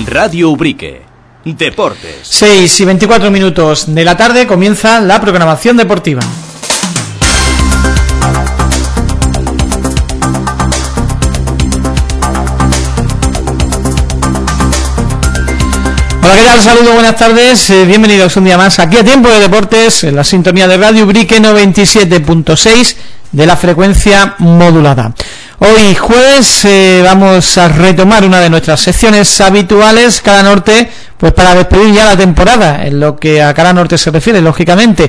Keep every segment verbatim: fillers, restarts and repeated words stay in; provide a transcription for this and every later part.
Radio Ubrique. Deportes. seis y veinticuatro minutos de la tarde comienza la programación deportiva. Hola, ¿qué tal? Saludos, buenas tardes, eh, bienvenidos un día más aquí a Tiempo de Deportes, en la sintonía de Radio Ubrique noventa y siete punto seis de la frecuencia modulada. Hoy jueves eh, vamos a retomar una de nuestras secciones habituales, Cara Norte, pues para despedir ya la temporada, en lo que a Cara Norte se refiere, lógicamente.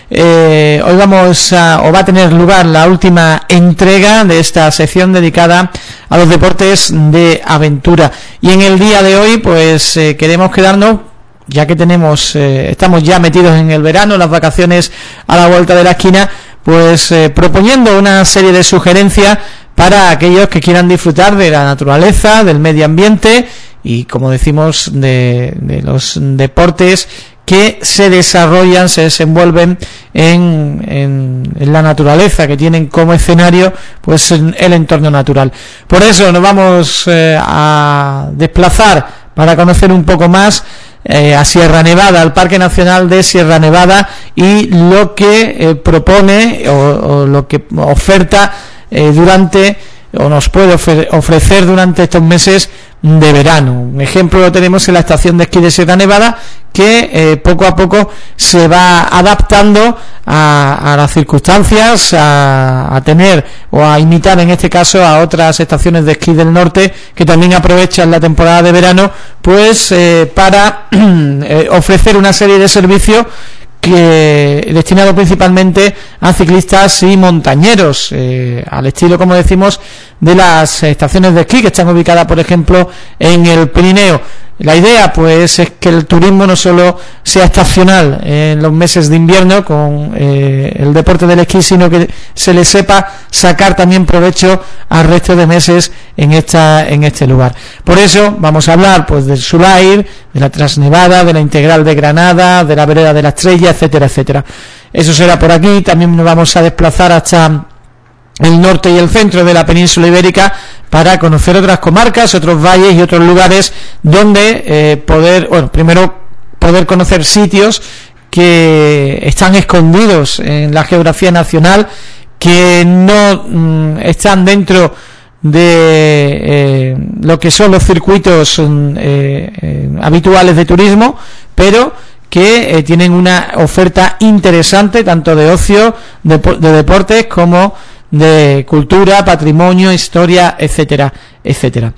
Eh, hoy vamos a, o va a tener lugar la última entrega de esta sección dedicada a los deportes de aventura, y en el día de hoy pues eh, queremos quedarnos, ya que tenemos eh, estamos ya metidos en el verano, las vacaciones a la vuelta de la esquina, pues eh, proponiendo una serie de sugerencias para aquellos que quieran disfrutar de la naturaleza, del medio ambiente y, como decimos, de, de los deportes que se desarrollan, se desenvuelven en, en, en la naturaleza, que tienen como escenario pues el entorno natural. Por eso nos vamos eh, a desplazar para conocer un poco más eh, a Sierra Nevada, al Parque Nacional de Sierra Nevada, y lo que eh, propone o, o lo que oferta eh, durante o nos puede ofrecer durante estos meses de verano. Un ejemplo lo tenemos en la estación de esquí de Sierra Nevada, que eh, poco a poco se va adaptando a, a las circunstancias, a, a tener o a imitar en este caso a otras estaciones de esquí del norte que también aprovechan la temporada de verano pues eh, para eh, ofrecer una serie de servicios que destinado principalmente a ciclistas y montañeros, eh, al estilo, como decimos, de las estaciones de esquí que están ubicadas, por ejemplo, en el Pirineo. La idea, pues, es que el turismo no solo sea estacional en los meses de invierno con eh, el deporte del esquí, sino que se le sepa sacar también provecho al resto de meses en esta en este lugar. Por eso vamos a hablar, pues, del Sulair, de la Transnevada, de la Integral de Granada, de la Vereda de la Estrella, etcétera, etcétera. Eso será por aquí. También nos vamos a desplazar hasta el norte y el centro de la península ibérica para conocer otras comarcas, otros valles y otros lugares donde eh, poder, bueno, primero poder conocer sitios que están escondidos en la geografía nacional, que no mm, están dentro de eh, lo que son los circuitos eh, eh, habituales de turismo, pero que eh, tienen una oferta interesante tanto de ocio, de, de deportes, como de cultura, patrimonio, historia, etcétera, etcétera.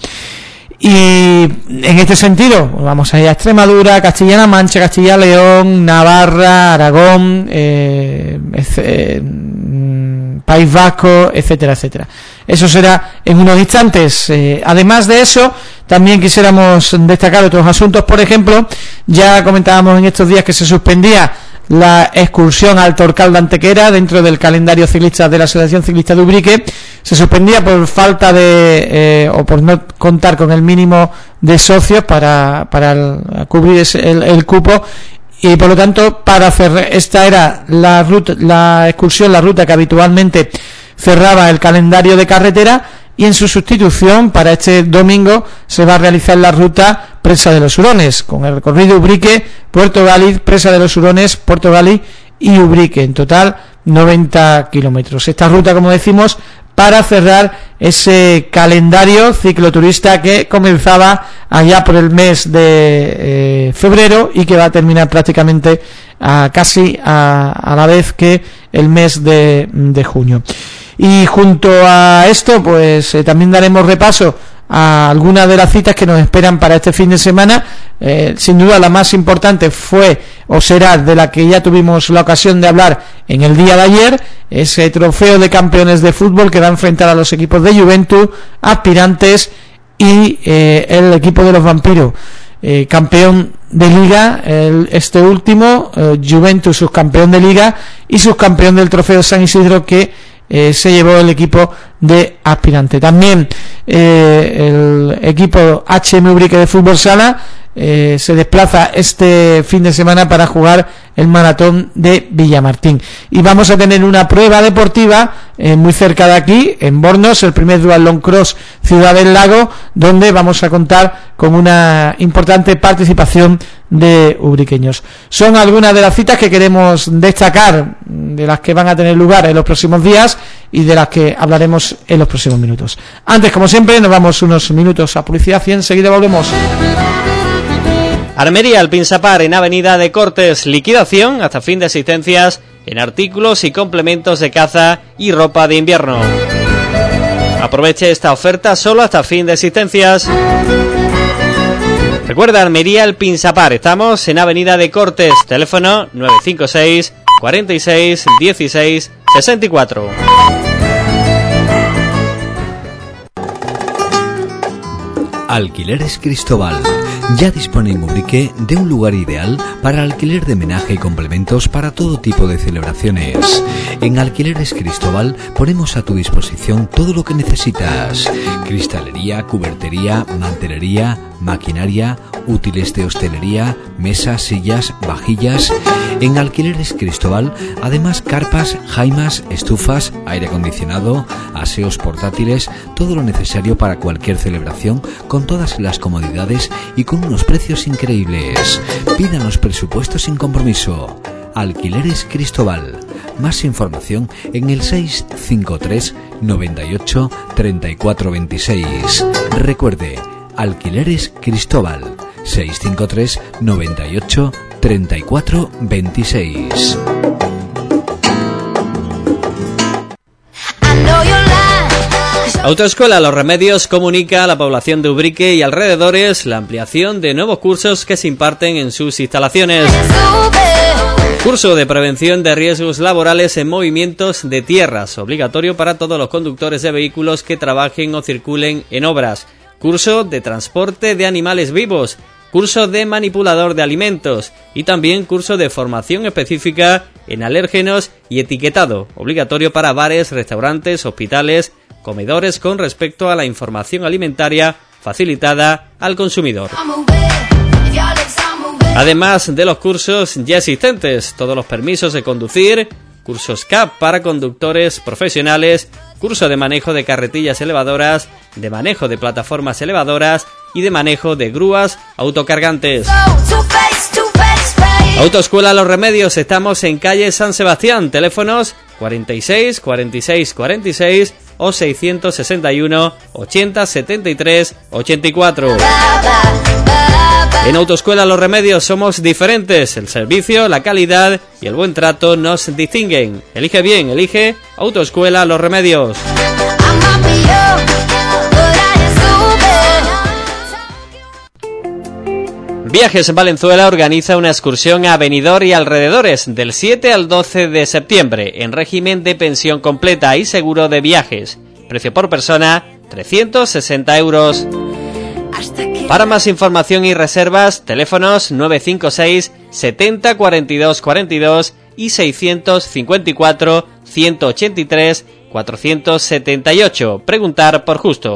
Y en este sentido vamos a ir a Extremadura, Castilla-La Mancha, Castilla-León, Navarra, Aragón, eh, eh, País Vasco, etcétera, etcétera. Eso será en unos instantes. Eh, además de eso, también quisiéramos destacar otros asuntos. Por ejemplo, ya comentábamos en estos días que se suspendía la excursión al Torcal de Antequera dentro del calendario ciclista de la Asociación Ciclista de Ubrique. Se suspendía por falta de eh, o por no contar con el mínimo de socios para para el, cubrir ese, el, el cupo, y por lo tanto para cerrar, esta era la ruta, la excursión, la ruta que habitualmente cerraba el calendario de carretera, y en su sustitución para este domingo se va a realizar la ruta Presa de los Hurones, con el recorrido Ubrique, Puerto Gali, Presa de los Hurones, Puerto Gali y Ubrique, en total noventa kilómetros. Esta ruta, como decimos, para cerrar ese calendario cicloturista que comenzaba allá por el mes de eh, febrero y que va a terminar prácticamente a, casi a, a la vez que el mes de, de junio. Y junto a esto, pues eh, también daremos repaso a algunas de las citas que nos esperan para este fin de semana. Eh, sin duda la más importante fue o será de la que ya tuvimos la ocasión de hablar en el día de ayer, ese trofeo de campeones de fútbol que va a enfrentar a los equipos de Juventud, Aspirantes y eh, el equipo de los Vampiros. Eh, campeón de liga, el, este último, eh, Juventus subcampeón de liga y subcampeón del trofeo San Isidro, que Eh, se llevó el equipo de Aspirante. También eh, el equipo H M Ubrique de Fútbol Sala eh, se desplaza este fin de semana para jugar el maratón de Villamartín. Y vamos a tener una prueba deportiva eh, muy cerca de aquí, en Bornos, el primer Dual Long Cross Ciudad del Lago, donde vamos a contar con una importante participación de ubriqueños. Son algunas de las citas que queremos destacar, de las que van a tener lugar en los próximos días y de las que hablaremos en los próximos minutos. Antes, como siempre, nos vamos unos minutos a publicidad y enseguida volvemos. Armería El Pinsapar en Avenida de Cortes, liquidación hasta fin de existencias en artículos y complementos de caza y ropa de invierno. Aproveche esta oferta solo hasta fin de existencias. Recuerda, Armería El Pinsapar, estamos en Avenida de Cortes, teléfono nueve cinco seis, cuarenta y seis, dieciséis, sesenta y cuatro. Alquileres Cristóbal. Ya dispone en Ubrique de un lugar ideal para alquiler de menaje y complementos para todo tipo de celebraciones. En Alquileres Cristóbal ponemos a tu disposición todo lo que necesitas: cristalería, cubertería, mantelería, maquinaria, útiles de hostelería, mesas, sillas, vajillas. En Alquileres Cristóbal, además, carpas, jaimas, estufas, aire acondicionado, aseos portátiles, todo lo necesario para cualquier celebración, con todas las comodidades y con unos precios increíbles. Pídanos presupuestos sin compromiso. Alquileres Cristóbal. Más información en el seis cinco tres, noventa y ocho, treinta y cuatro veintiséis. Recuerde, Alquileres Cristóbal. seis cinco tres, noventa y ocho, treinta y cuatro veintiséis. Autoescuela Los Remedios comunica a la población de Ubrique y alrededores la ampliación de nuevos cursos que se imparten en sus instalaciones. Curso de prevención de riesgos laborales en movimientos de tierras, obligatorio para todos los conductores de vehículos que trabajen o circulen en obras. Curso de transporte de animales vivos, curso de manipulador de alimentos y también curso de formación específica en alérgenos y etiquetado, obligatorio para bares, restaurantes, hospitales, comedores, con respecto a la información alimentaria facilitada al consumidor. Además de los cursos ya existentes, todos los permisos de conducir, cursos C A P para conductores profesionales, curso de manejo de carretillas elevadoras, de manejo de plataformas elevadoras y de manejo de grúas autocargantes. Autoescuela Los Remedios, estamos en calle San Sebastián, teléfonos cuarenta y seis, cuarenta y seis, cuarenta y seis o seiscientos sesenta y uno, ochenta, setenta y tres, ochenta y cuatro. En Autoescuela Los Remedios somos diferentes, el servicio, la calidad y el buen trato nos distinguen. Elige bien, elige Autoescuela Los Remedios. Viajes Valenzuela organiza una excursión a Benidorm y alrededores del siete al doce de septiembre en régimen de pensión completa y seguro de viajes. Precio por persona trescientos sesenta euros. Para más información y reservas, teléfonos nueve cinco seis, setenta, cuarenta y dos, cuarenta y dos y seiscientos cincuenta y cuatro, ciento ochenta y tres, cuatrocientos setenta y ocho. Preguntar por Justo.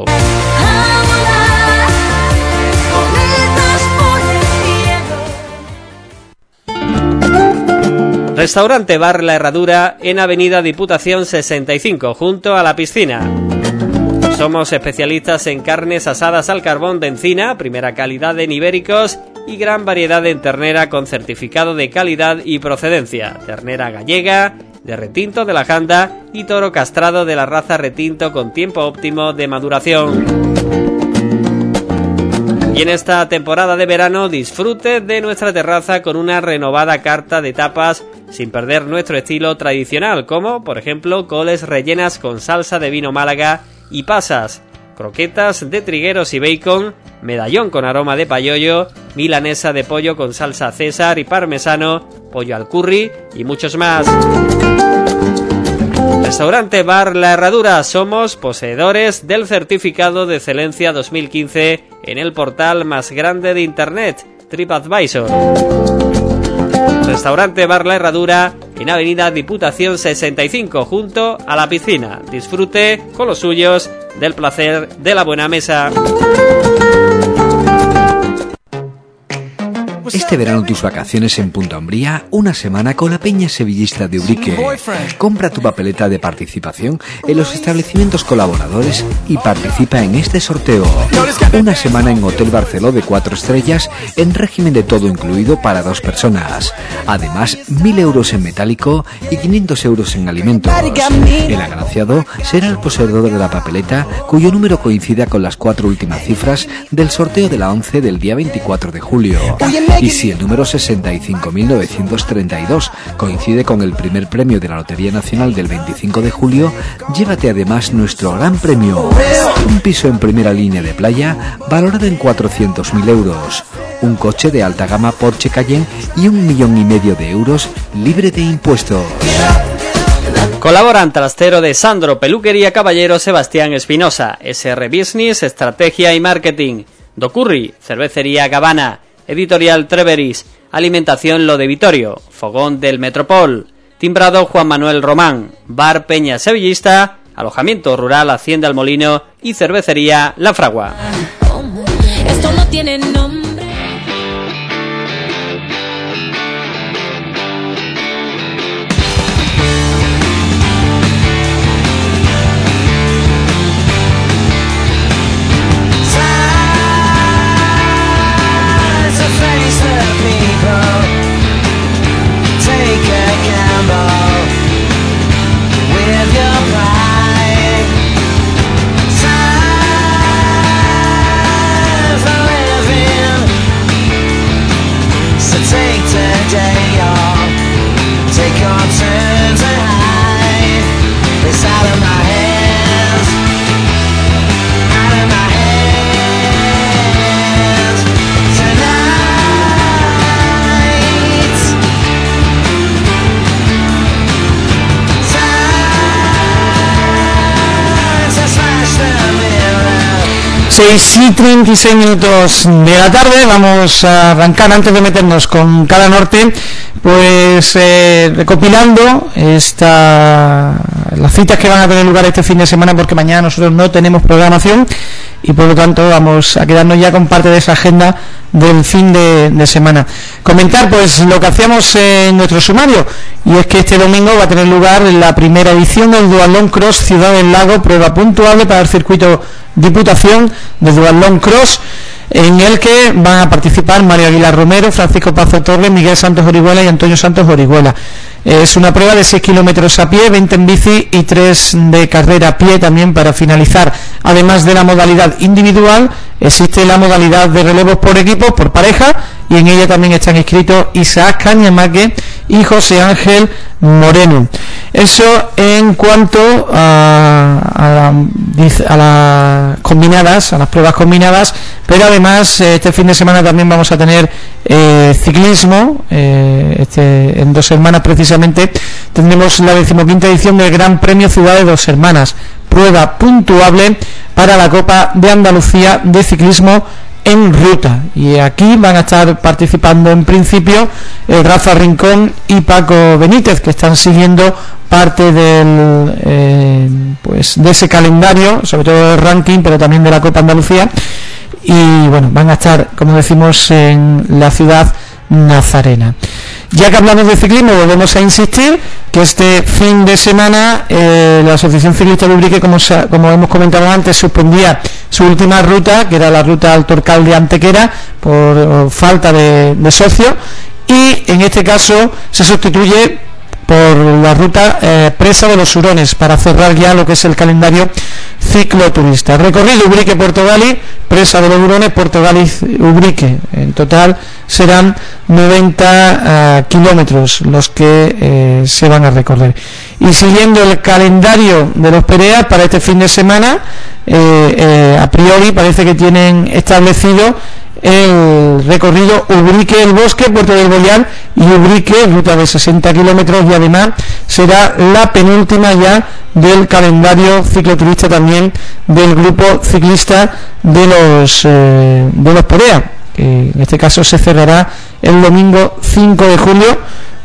Restaurante Bar La Herradura en Avenida Diputación sesenta y cinco, junto a la piscina. Somos especialistas en carnes asadas al carbón de encina, primera calidad en ibéricos y gran variedad en ternera con certificado de calidad y procedencia. Ternera gallega, de retinto de la Janda y toro castrado de la raza retinto con tiempo óptimo de maduración. Y en esta temporada de verano disfrute de nuestra terraza con una renovada carta de tapas sin perder nuestro estilo tradicional, como por ejemplo coles rellenas con salsa de vino Málaga y pasas, croquetas de trigueros y bacon, medallón con aroma de payollo, milanesa de pollo con salsa César y parmesano, pollo al curry y muchos más. Restaurante Bar La Herradura, somos poseedores del certificado de excelencia dos mil quince en el portal más grande de internet, TripAdvisor. Restaurante Bar La Herradura en Avenida Diputación sesenta y cinco, junto a la piscina. Disfrute con los suyos del placer de la buena mesa. Este verano tus vacaciones en Punta Umbría, una semana con la Peña Sevillista de Ubrique. Compra tu papeleta de participación en los establecimientos colaboradores y participa en este sorteo. Una semana en Hotel Barceló de cuatro estrellas en régimen de todo incluido para dos personas. Además, mil euros en metálico y quinientos euros en alimentos. El agraciado será el poseedor de la papeleta cuyo número coincida con las cuatro últimas cifras del sorteo de la once del día veinticuatro de julio. Y si el número sesenta y cinco mil novecientos treinta y dos coincide con el primer premio de la Lotería Nacional del veinticinco de julio, llévate además nuestro gran premio: un piso en primera línea de playa valorado en cuatrocientos mil euros, un coche de alta gama Porsche Cayenne y un millón y medio de euros libre de impuestos. Colaboran Trastero de Sandro, Peluquería Caballero Sebastián Espinosa, S R Business, Estrategia y Marketing, Docurri, Cervecería Gavana, Editorial Treveris, Alimentación Lo de Vitorio, Fogón del Metropol, Timbrado Juan Manuel Román, Bar Peña Sevillista, Alojamiento Rural Hacienda El Molino y Cervecería La Fragua. Esto no tiene nombre. seis y treinta y seis minutos de la tarde. Vamos a arrancar, antes de meternos con Cara Norte, pues eh, recopilando esta, las citas que van a tener lugar este fin de semana, porque mañana nosotros no tenemos programación y por lo tanto vamos a quedarnos ya con parte de esa agenda del fin de, de semana. Comentar pues lo que hacíamos en nuestro sumario, y es que este domingo va a tener lugar la primera edición del Duatlón Cross Ciudad del Lago, prueba puntuable para el circuito Diputación de Duatlón Cross, en el que van a participar Mario Aguilar Romero, Francisco Pazo Torres, Miguel Santos Orihuela y Antonio Santos Orihuela. Es una prueba de seis kilómetros a pie, veinte en bici y tres de carrera a pie también para finalizar. Además de la modalidad individual, existe la modalidad de relevos por equipo, por pareja, y en ella también están inscritos Isaac Cañamaque y José Ángel Moreno. Eso en cuanto a, a, la, a las combinadas, a las pruebas combinadas, pero además este fin de semana también vamos a tener eh, ciclismo. Eh, este, en Dos Hermanas precisamente tendremos la decimoquinta edición del Gran Premio Ciudad de Dos Hermanas, prueba puntuable para la Copa de Andalucía de Ciclismo en ruta, y aquí van a estar participando en principio eh, Rafa Rincón y Paco Benítez, que están siguiendo parte del eh, pues de ese calendario, sobre todo del ranking, pero también de la Copa Andalucía, y bueno, van a estar, como decimos, en la ciudad nazarena. Ya que hablamos de ciclismo, volvemos a insistir que este fin de semana eh, la Asociación Ciclista de Ubrique, como, como hemos comentado antes, suspendía su última ruta, que era la ruta al Torcal de Antequera, por falta de, de socios, y en este caso se sustituye por la ruta eh, Presa de los Hurones, para cerrar ya lo que es el calendario cicloturista. Recorrido Ubrique-Puerto Gali, Presa de los Hurones, Puerto Gali-Ubrique. En total serán noventa uh, kilómetros los que eh, se van a recorrer. Y siguiendo el calendario de los Pereas para este fin de semana, eh, eh, a priori parece que tienen establecido el recorrido Ubrique El Bosque, Puerto del Boyal y Ubrique, ruta de sesenta kilómetros, y además será la penúltima ya del calendario cicloturista también del grupo ciclista de los eh, de los Perea, que en este caso se cerrará el domingo cinco de julio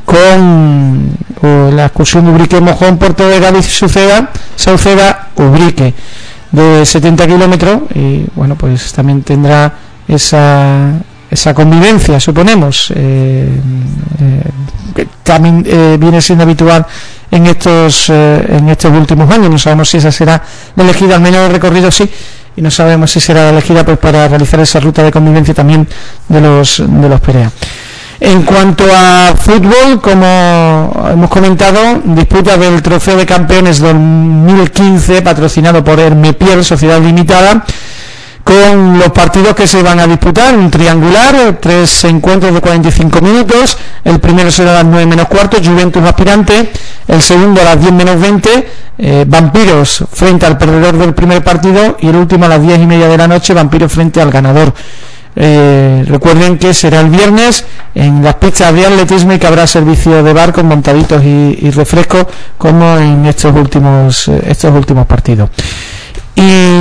con, con la excursión de Ubrique Mojón, Puerto de Galicia, Sauceda, Sauceda Ubrique, de setenta kilómetros, y bueno, pues también tendrá esa esa convivencia, suponemos, eh, eh, que también eh, viene siendo habitual en estos eh, en estos últimos años. No sabemos si esa será la elegida, al menos el recorrido sí, y no sabemos si será la elegida pues para realizar esa ruta de convivencia también de los de los Perea. En cuanto a fútbol, como hemos comentado, disputa del Trofeo de Campeones dos mil quince, patrocinado por Hermepiel Sociedad Limitada, con los partidos que se van a disputar, un triangular, tres encuentros de cuarenta y cinco minutos. El primero será a las nueve menos cuarto, Juventus Aspirante; el segundo a las diez menos veinte, eh, Vampiros frente al perdedor del primer partido; y el último a las diez y media de la noche, Vampiros frente al ganador. Eh, recuerden que será el viernes en las pistas de atletismo y que habrá servicio de bar con montaditos y, y refrescos, como en estos últimos eh, estos últimos partidos. Y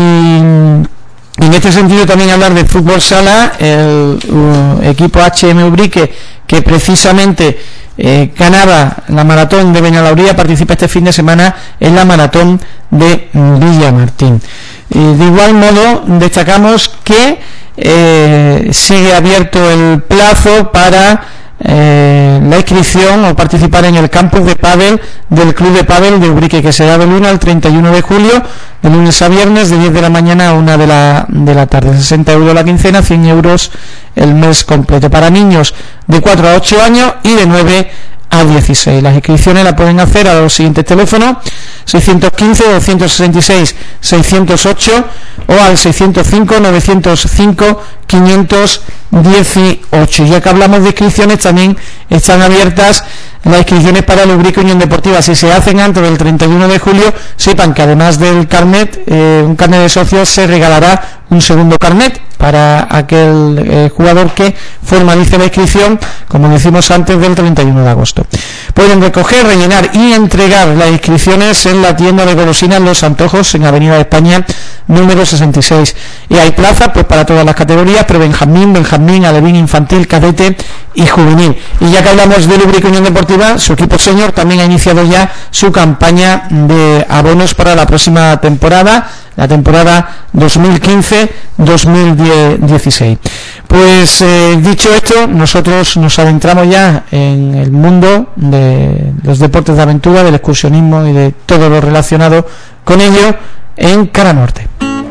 en este sentido también hablar de fútbol sala, el uh, equipo H M Ubrique, que precisamente eh, ganaba la maratón de Beñalauría, participa este fin de semana en la maratón de Villamartín. Y de igual modo destacamos que eh, sigue abierto el plazo para eh, la inscripción o participar en el campus de pádel del Club de Pádel de Ubrique, que será del uno al treinta y uno de julio, de lunes a viernes, de diez de la mañana a una de la, de la tarde. Sesenta euros la quincena, cien euros el mes completo, para niños de cuatro a ocho años y de nueve a dieciséis. Las inscripciones las pueden hacer a los siguientes teléfonos: seiscientos quince, doscientos sesenta y seis, seiscientos ocho o al seiscientos cinco, novecientos cinco, quinientos dieciocho. Ya que hablamos de inscripciones, también están abiertas las inscripciones para el Ubrique Unión Deportiva. Si se hacen antes del treinta y uno de julio, sepan que además del carnet, eh, un carnet de socios, se regalará un segundo carnet para aquel eh, jugador que formalice la inscripción, como decimos, antes del treinta y uno de agosto. Pueden recoger, rellenar y entregar las inscripciones en la tienda de golosinas Los Antojos, en Avenida de España número sesenta y seis. Y hay plazas pues para todas las categorías: prebenjamín, benjamín, alevín, infantil, cadete y juvenil. Y ya que hablamos de Ubrique Unión Deportiva, su equipo senior también ha iniciado ya su campaña de abonos para la próxima temporada, la temporada dos mil quince dos mil dieciséis. Pues eh, dicho esto, nosotros nos adentramos ya en el mundo de los deportes de aventura, del excursionismo y de todo lo relacionado con ello en Cara Norte.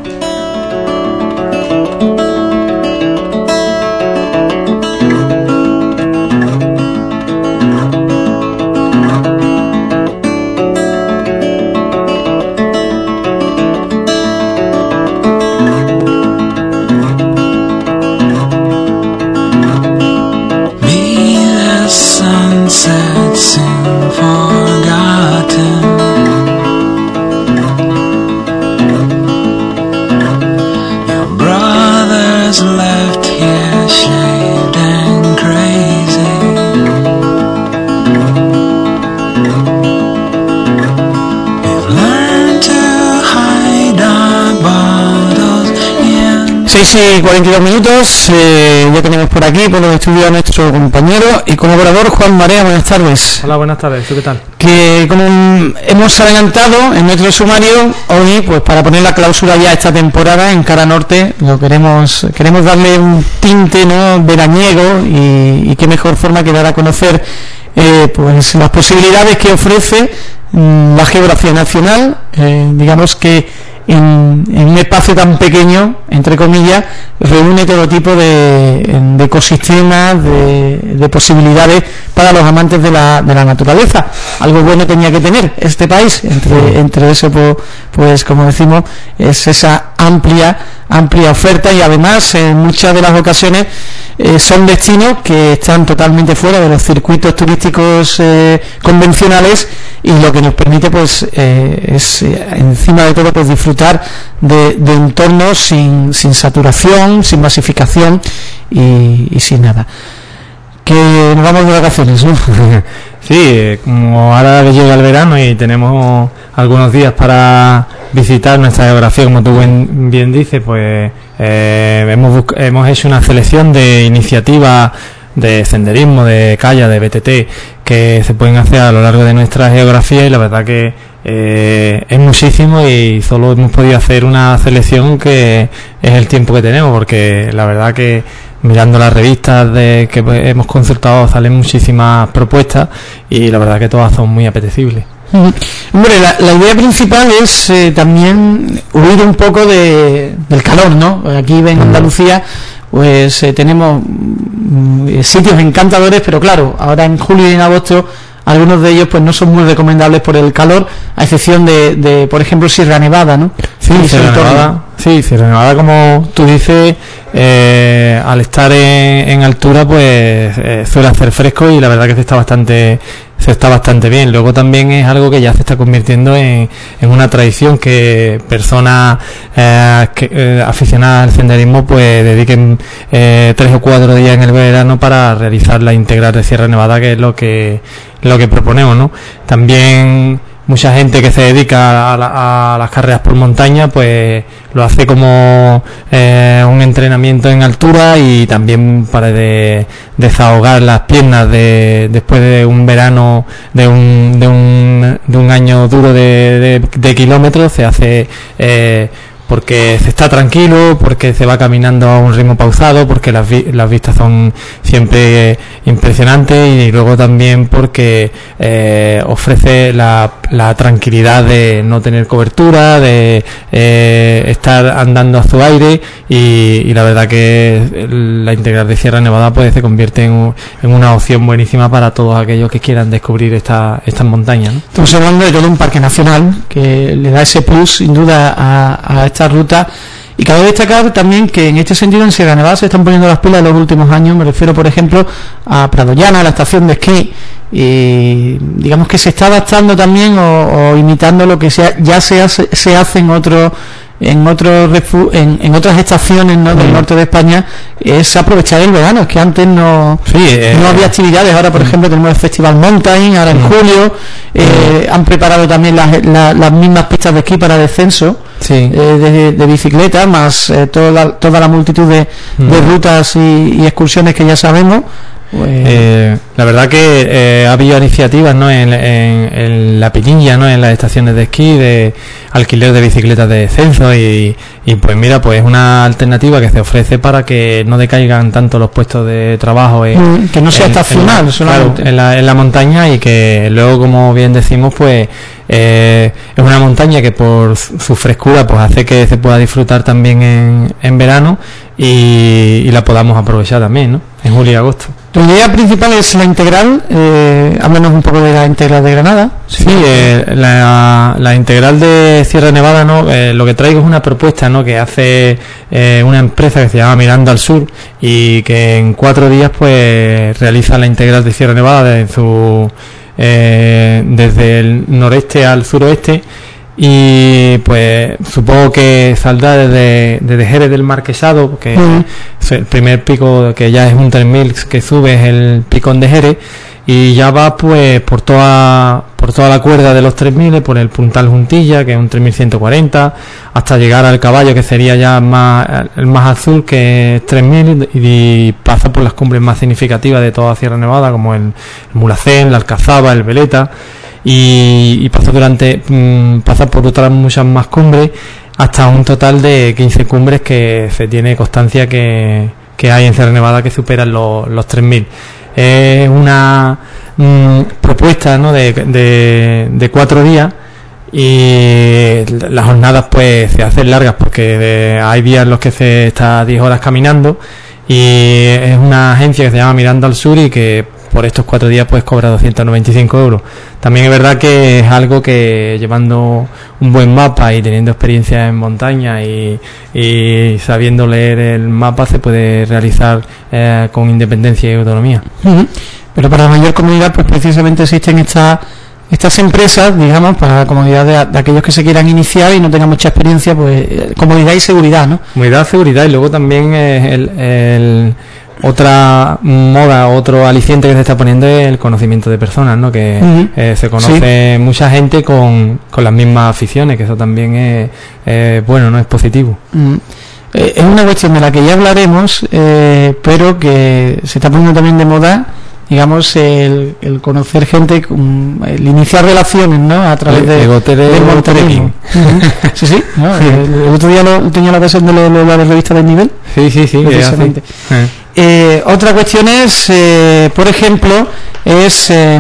seis y cuarenta y dos minutos, eh, ya tenemos por aquí, por los estudios, a nuestro compañero y colaborador Juan Marea. Buenas tardes. Hola, buenas tardes. ¿Tú qué tal? Que como hemos adelantado en nuestro sumario, hoy, pues para poner la clausura ya esta temporada en Cara Norte, lo queremos queremos darle un tinte, ¿no?, veraniego, y, y qué mejor forma que dar a conocer eh, pues las posibilidades que ofrece mmm, la geografía nacional, eh, digamos que En, en un espacio tan pequeño, entre comillas, reúne todo tipo de, de ecosistemas, de, de posibilidades para los amantes de la, de la naturaleza. Algo bueno tenía que tener este país, entre, entre eso, pues, pues como decimos, es esa amplia amplia oferta, y además en muchas de las ocasiones eh, son destinos que están totalmente fuera de los circuitos turísticos eh, convencionales, y lo que nos permite pues eh, es eh, encima de todo pues disfrutar de, de entornos sin, sin saturación, sin masificación y, y sin nada. Que nos vamos de vacaciones, ¿no? Sí, como ahora llega el verano y tenemos algunos días para visitar nuestra geografía, como tú bien, bien dices, pues eh, hemos, hemos hecho una selección de iniciativas de senderismo, de calla, de B T T, que se pueden hacer a lo largo de nuestra geografía, y la verdad que eh, es muchísimo, y solo hemos podido hacer una selección que es el tiempo que tenemos, porque la verdad que mirando las revistas de que hemos consultado salen muchísimas propuestas y la verdad que todas son muy apetecibles. Hombre, la, la idea principal es eh, también huir un poco de, del calor, ¿no? Aquí en Andalucía pues eh, tenemos mm, sitios encantadores, pero claro, ahora en julio y en agosto algunos de ellos pues no son muy recomendables por el calor, a excepción de, de por ejemplo, Sierra Nevada, ¿no? Sí, y Sierra Nevada, sí, Sierra Nevada, como tú dices, eh, al estar en, en altura pues eh, suele hacer fresco y la verdad que se está bastante se está bastante bien. Luego también es algo que ya se está convirtiendo en, en una tradición, que personas eh, que, eh, aficionadas al senderismo pues dediquen eh, tres o cuatro días en el verano para realizar la integral de Sierra Nevada, que es lo que lo que proponemos, ¿no? También mucha gente que se dedica a, la, a las carreras por montaña pues lo hace como eh, un entrenamiento en altura y también para de, desahogar las piernas de, después de un verano, de un, de un, de un año duro de, de, de kilómetros. Se hace eh, porque se está tranquilo, porque se va caminando a un ritmo pausado, porque las, vi las vistas son siempre impresionantes, y luego también porque eh, ofrece la, la tranquilidad de no tener cobertura, de eh, estar andando a su aire, y, y la verdad que la integral de Sierra Nevada pues se convierte en, en una opción buenísima para todos aquellos que quieran descubrir esta, estas montañas, ¿no? Estamos hablando de todo un parque nacional que le da ese plus sin duda a, a esta ruta, y cabe destacar también que en este sentido en Sierra Nevada se están poniendo las pilas en los últimos años. Me refiero por ejemplo a Pradoyana, la estación de esquí, y digamos que se está adaptando también o, o imitando lo que sea, ya se hace, se hace en otros en otros en, en otras estaciones, ¿no?, del norte de España, es aprovechar el verano. Es que antes no, sí, eh, no había actividades. Ahora por ejemplo tenemos el Festival Mountain ahora en julio, eh, han preparado también las, las, las mismas pistas de esquí para descenso, sí, eh, de, de bicicleta, más eh, toda, la, toda la multitud de, de rutas y, y excursiones que ya sabemos. Pues... Eh, la verdad que eh, ha habido iniciativas, ¿no?, en, en, en la Pinilla, ¿no?, en las estaciones de esquí, de alquiler de bicicletas de descenso, y, y pues mira, pues es una alternativa que se ofrece para que no decaigan tanto los puestos de trabajo en, mm, que no sea en, estacional, en, solamente. Claro, en, la, en la montaña, y que luego, como bien decimos, pues eh, es una montaña que por su frescura pues hace que se pueda disfrutar también en, en verano, y, y la podamos aprovechar también, ¿no?, en julio y agosto. La idea principal es la integral. Eh, háblanos un poco de la integral de Granada. Sí, eh, la, la integral de Sierra Nevada, ¿no? Eh, lo que traigo es una propuesta, ¿no?, que hace eh, una empresa que se llama Miranda al Sur, y que en cuatro días pues realiza la integral de Sierra Nevada desde su eh, desde el noreste al suroeste. Y pues supongo que saldrá desde, desde Jerez del Marquesado, que uh-huh. es el primer pico, que ya es un tres mil que sube, es el picón de Jerez, y ya va pues por toda por toda la cuerda de los tres mil, por el Puntal Juntilla, que es un tres mil ciento cuarenta, hasta llegar al Caballo, que sería ya más el más azul, que es tres mil, y, y pasa por las cumbres más significativas de toda Sierra Nevada, como el, el Mulhacén, la Alcazaba, el Veleta. Y, y pasa durante mmm, pasa por otras muchas más cumbres, hasta un total de quince cumbres que se tiene constancia que, que hay en Sierra Nevada, que superan los, los tres mil. Es una mmm, propuesta, ¿no?, de, de, de cuatro días, y las jornadas pues se hacen largas, porque de, hay días en los que se está diez horas caminando, y es una agencia que se llama Miranda al Sur, y que por estos cuatro días pues cobra doscientos noventa y cinco euros. También es verdad que es algo que, llevando un buen mapa y teniendo experiencia en montaña y, y sabiendo leer el mapa, se puede realizar eh, con independencia y autonomía. Uh-huh. Pero para la mayor comodidad pues precisamente existen estas estas empresas, digamos, para la comodidad de, de aquellos que se quieran iniciar y no tengan mucha experiencia, pues comodidad y seguridad, ¿no? Comodidad, seguridad, y luego también es el, el otra moda, otro aliciente que se está poniendo es el conocimiento de personas, ¿no?, que uh-huh. eh, se conoce sí. mucha gente con, con las mismas aficiones, que eso también es eh, bueno, no es positivo. Uh-huh. Eh, es una cuestión de la que ya hablaremos, eh, pero que se está poniendo también de moda, digamos, el, el conocer gente, el iniciar relaciones, ¿no?, a través de, del montañismo. Uh-huh. Sí, sí, ¿no? el, el otro día lo, tenía la ocasión de leer la revista del Nivel. Sí, sí, sí, precisamente. Eh. Eh, otra cuestión es, eh, por ejemplo, es eh,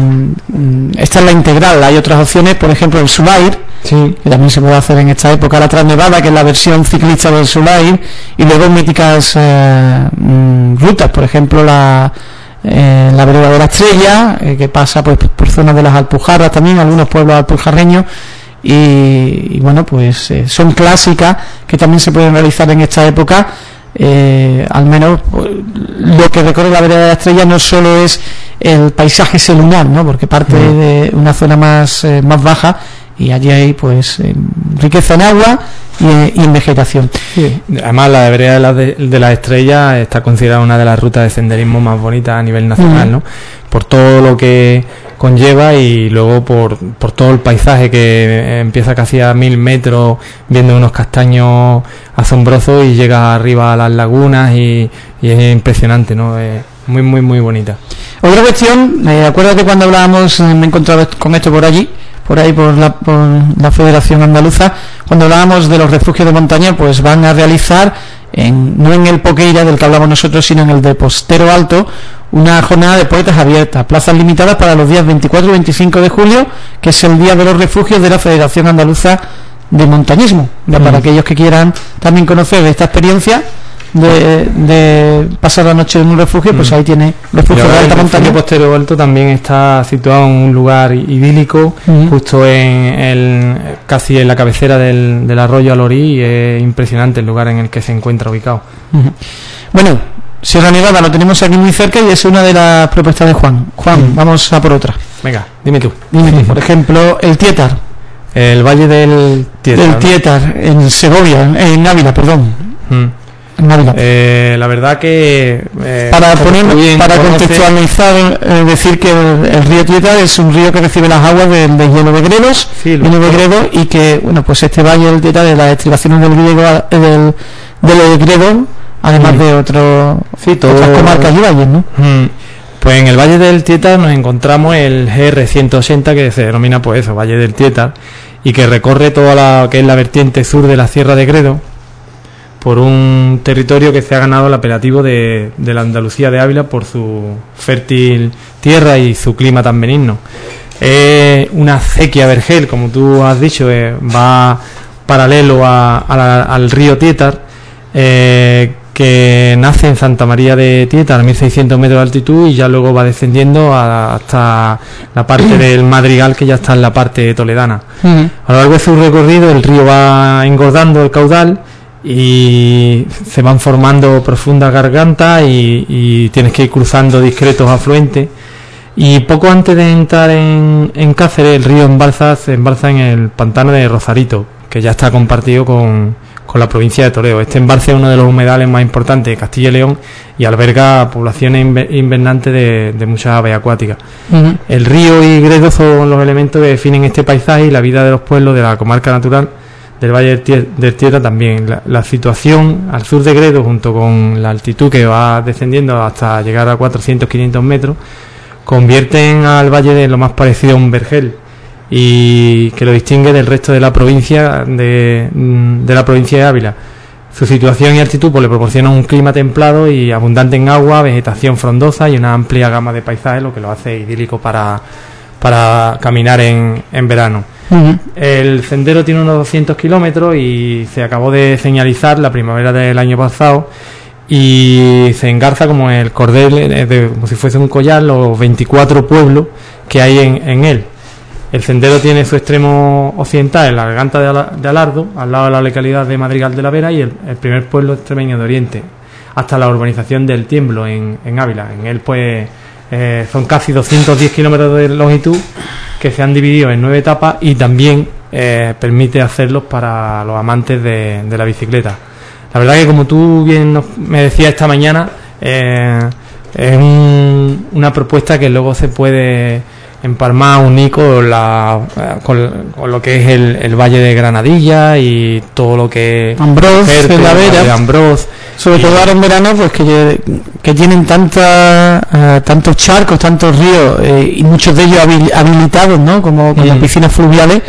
esta es la integral. Hay otras opciones, por ejemplo el Sulair, sí, que también se puede hacer en esta época, la Transnevada, que es la versión ciclista del Sulair, y luego míticas eh, rutas, por ejemplo la eh, la vereda de la Estrella, eh, que pasa pues por zonas de las Alpujarras también, algunos pueblos alpujarreños. Y, y bueno, pues eh, son clásicas que también se pueden realizar en esta época. Eh, al menos pues, lo que recorre la vereda de la Estrella no solo es el paisaje selunar, ¿no? Porque parte mm. de una zona más eh, más baja, y allí hay pues eh, riqueza en agua y, y en vegetación. Sí. Además la vereda de la, de, de la Estrella está considerada una de las rutas de senderismo más bonitas a nivel nacional, mm. ¿no? Por todo lo que conlleva y luego por, por todo el paisaje que empieza casi a mil metros viendo unos castaños asombrosos y llega arriba a las lagunas y, y es impresionante, ¿no? Es muy muy muy bonita. Otra cuestión, eh, acuérdate cuando hablábamos, eh, me he encontrado con esto por allí, por ahí por la, por la Federación Andaluza, cuando hablábamos de los refugios de montaña, pues van a realizar en, no en el Poqueira del que hablamos nosotros, sino en el de Postero Alto, una jornada de puertas abiertas, plazas limitadas para los días veinticuatro y veinticinco de julio, que es el día de los refugios de la Federación Andaluza de Montañismo, ya, mm. para aquellos que quieran también conocer esta experiencia de, de pasar la noche en un refugio, pues ahí tiene refugio de alta montaña. El Postero Alto también está situado en un lugar idílico, uh-huh. justo en el, casi en la cabecera del, del arroyo Alorí, y es impresionante el lugar en el que se encuentra ubicado. Uh-huh. Bueno, Sierra Nevada lo tenemos aquí muy cerca y es una de las propuestas de Juan. Juan, uh-huh. vamos a por otra. Venga, dime tú. Dime tú, por ejemplo, el Tietar. El Valle del Tietar. Del Tietar, ¿no? En Segovia, en Ávila, perdón. Uh-huh. Eh, la verdad que eh, para poner para contextualizar, eh, decir que el, el río Tietar es un río que recibe las aguas del deshielo de Gredos, sí, de Gredos, y que bueno, pues este valle del Tietar de las estribaciones del griego del del Gredo, además mm. de otro, sí, todo, otras comarcas y valles, ¿no? Mm. Pues en el Valle del Tietar nos encontramos el G R ciento ochenta, que se denomina pues eso, Valle del Tietar, y que recorre toda la que es la vertiente sur de la Sierra de Gredo, por un territorio que se ha ganado el apelativo de, de la Andalucía de Ávila por su fértil tierra y su clima tan benigno. Es una acequia vergel, como tú has dicho, eh, va paralelo a, a la, al río Tietar, eh, que nace en Santa María de Tietar a mil seiscientos metros de altitud y ya luego va descendiendo a, hasta la parte del Madrigal, que ya está en la parte toledana. Uh-huh. A lo largo de su recorrido el río va engordando el caudal y se van formando profundas gargantas y, y tienes que ir cruzando discretos afluentes, y poco antes de entrar en, en Cáceres el río embalsa, se embalsa en el pantano de Rosarito, que ya está compartido con, con la provincia de Toledo. Este embalse es uno de los humedales más importantes de Castilla y León y alberga poblaciones invernantes de, de muchas aves acuáticas. Uh-huh. El río y Gredo son los elementos que definen este paisaje y la vida de los pueblos de la comarca natural del Valle del Tietar también. La, la situación al sur de Gredo, junto con la altitud que va descendiendo hasta llegar a cuatrocientos a quinientos metros, convierten al valle de lo más parecido a un vergel, y que lo distingue del resto de la provincia de, de la provincia de Ávila. Su situación y altitud pues le proporcionan un clima templado y abundante en agua, vegetación frondosa y una amplia gama de paisajes, lo que lo hace idílico para, para caminar en, en verano. Uh-huh. El sendero tiene unos doscientos kilómetros y se acabó de señalizar la primavera del año pasado, y se engarza como el cordel, de, como si fuese un collar, los veinticuatro pueblos que hay en, en él. El sendero tiene su extremo occidental en la garganta de, Al- de Alardo, al lado de la localidad de Madrigal de la Vera, y el, el primer pueblo extremeño de Oriente, hasta la urbanización del Tiemblo en, en Ávila. En él pues eh, son casi doscientos diez kilómetros de longitud, que se han dividido en nueve etapas, y también eh, permite hacerlos para los amantes de, de la bicicleta. La verdad que, como tú bien nos, me decías esta mañana, eh, es un, una propuesta que luego se puede empalmar, unir con, la, con, con lo que es el, el Valle de Granadilla y todo lo que es Ambroz, Ferte, la Vera, de Ambroz, sobre todo ahora en verano, pues que, que tienen tanta, uh, tantos charcos, tantos ríos, eh, y muchos de ellos habil, habilitados, ¿no? Como con mm. las piscinas fluviales,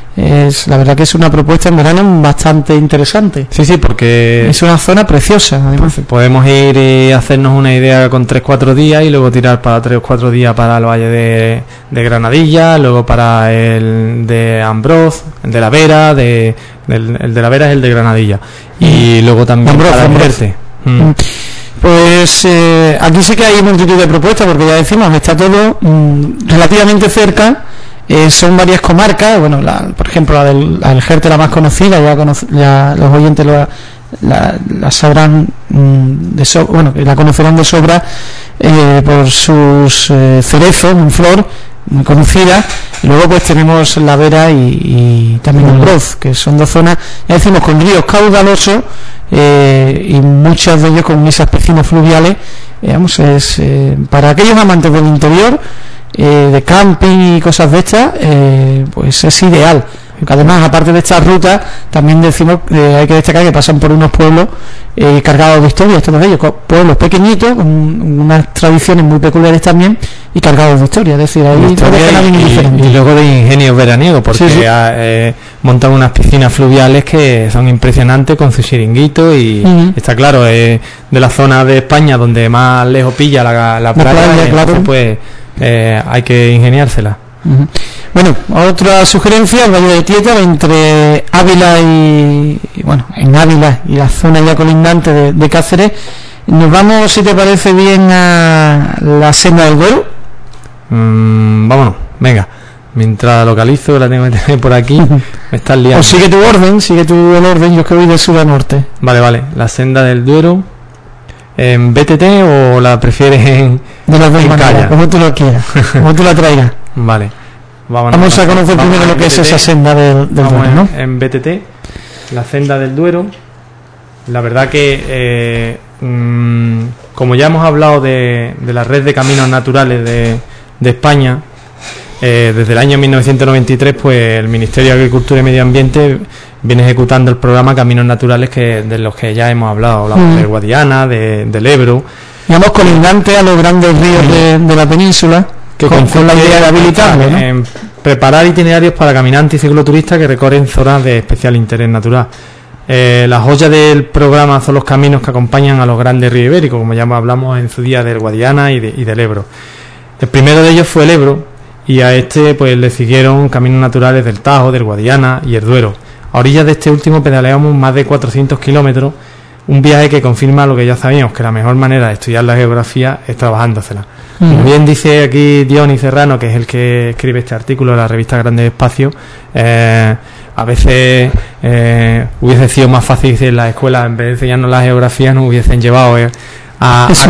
es la verdad que es una propuesta en verano bastante interesante. Sí, sí, porque es una zona preciosa, además. Podemos ir y hacernos una idea con tres cuatro días y luego tirar para tres o cuatro días para el Valle de, de Granadilla, luego para el de Ambroz, el de la Vera, de, del, el de la Vera es el de Granadilla, y luego también Ambroz, para Ambroz. Verte. Mm. Pues eh, aquí sí que hay multitud de propuestas, porque ya decimos, está todo mm, relativamente cerca. Eh, son varias comarcas, bueno, la, por ejemplo la del la del Jerte, la más conocida, ya, conoce, ya los oyentes lo, la, la sabrán mm, de so, bueno, la conocerán de sobra eh, por sus eh, cerezos en flor, muy conocida. Y luego pues tenemos la Vera y, y también el Broz, que son dos zonas, ya decimos, con ríos caudalosos eh, y muchos de ellos con esas piscinas fluviales. Digamos, es eh, para aquellos amantes del interior, eh, de camping y cosas de estas, eh, pues es ideal. Porque además, aparte de estas rutas, también decimos, eh, hay que destacar que pasan por unos pueblos eh, cargados de historias, todos ellos, pueblos pequeñitos, con unas tradiciones muy peculiares también, y cargados de historia. Es decir, ahí todo es bien diferente. Y luego de ingenios veraniegos, porque sí, sí. Eh, montan unas piscinas fluviales que son impresionantes con su chiringuito, y uh-huh. está claro, eh, de la zona de España donde más lejos pilla la, la, la playa, playa claro. Entonces, pues eh, hay que ingeniársela. Uh-huh. Bueno, otra sugerencia, el Valle de Tieta, entre Ávila y, y bueno, en Ávila y la zona ya colindante de, de Cáceres. Nos vamos, si te parece bien, a la senda del Duero. Mm, vámonos, venga. Mientras localizo, la tengo que tener por aquí. Me estás liando. O sigue tu orden, sigue tu el orden, yo es que voy de sur a norte. Vale, vale, la senda del Duero. ¿En B T T o la prefieres en, de las dos maneras, como tú lo quieras, como tú la traigas? Vale. Vámonos, vamos a conocer vamos primero lo que B T T, es esa senda del, del Duero, ¿no? En B T T, la senda del Duero. La verdad que, eh, mmm, como ya hemos hablado de, de la red de caminos naturales de, de España, eh, desde el año mil novecientos noventa y tres, pues el Ministerio de Agricultura y Medio Ambiente viene ejecutando el programa Caminos Naturales, que de los que ya hemos hablado, hablamos mm. del Guadiana, de, del Ebro. Digamos, colindante a los grandes ríos mm. de, de la península, que con, con la idea de habilitarlo, ¿no? En preparar itinerarios para caminantes y cicloturistas que recorren zonas de especial interés natural. Eh, la joya del programa son los caminos que acompañan a los grandes ríos ibéricos, como ya hablamos en su día del Guadiana y, de, y del Ebro. El primero de ellos fue el Ebro, y a este pues le siguieron caminos naturales del Tajo, del Guadiana y el Duero. A orillas de este último pedaleamos más de cuatrocientos kilómetros, un viaje que confirma lo que ya sabíamos, que la mejor manera de estudiar la geografía es trabajándosela. Mm. Como bien dice aquí Dionis Serrano, que es el que escribe este artículo de la revista Grandes Espacios, eh, a veces eh, hubiese sido más fácil si en la escuela, en vez de enseñarnos la geografía, nos hubiesen llevado eh, a, a,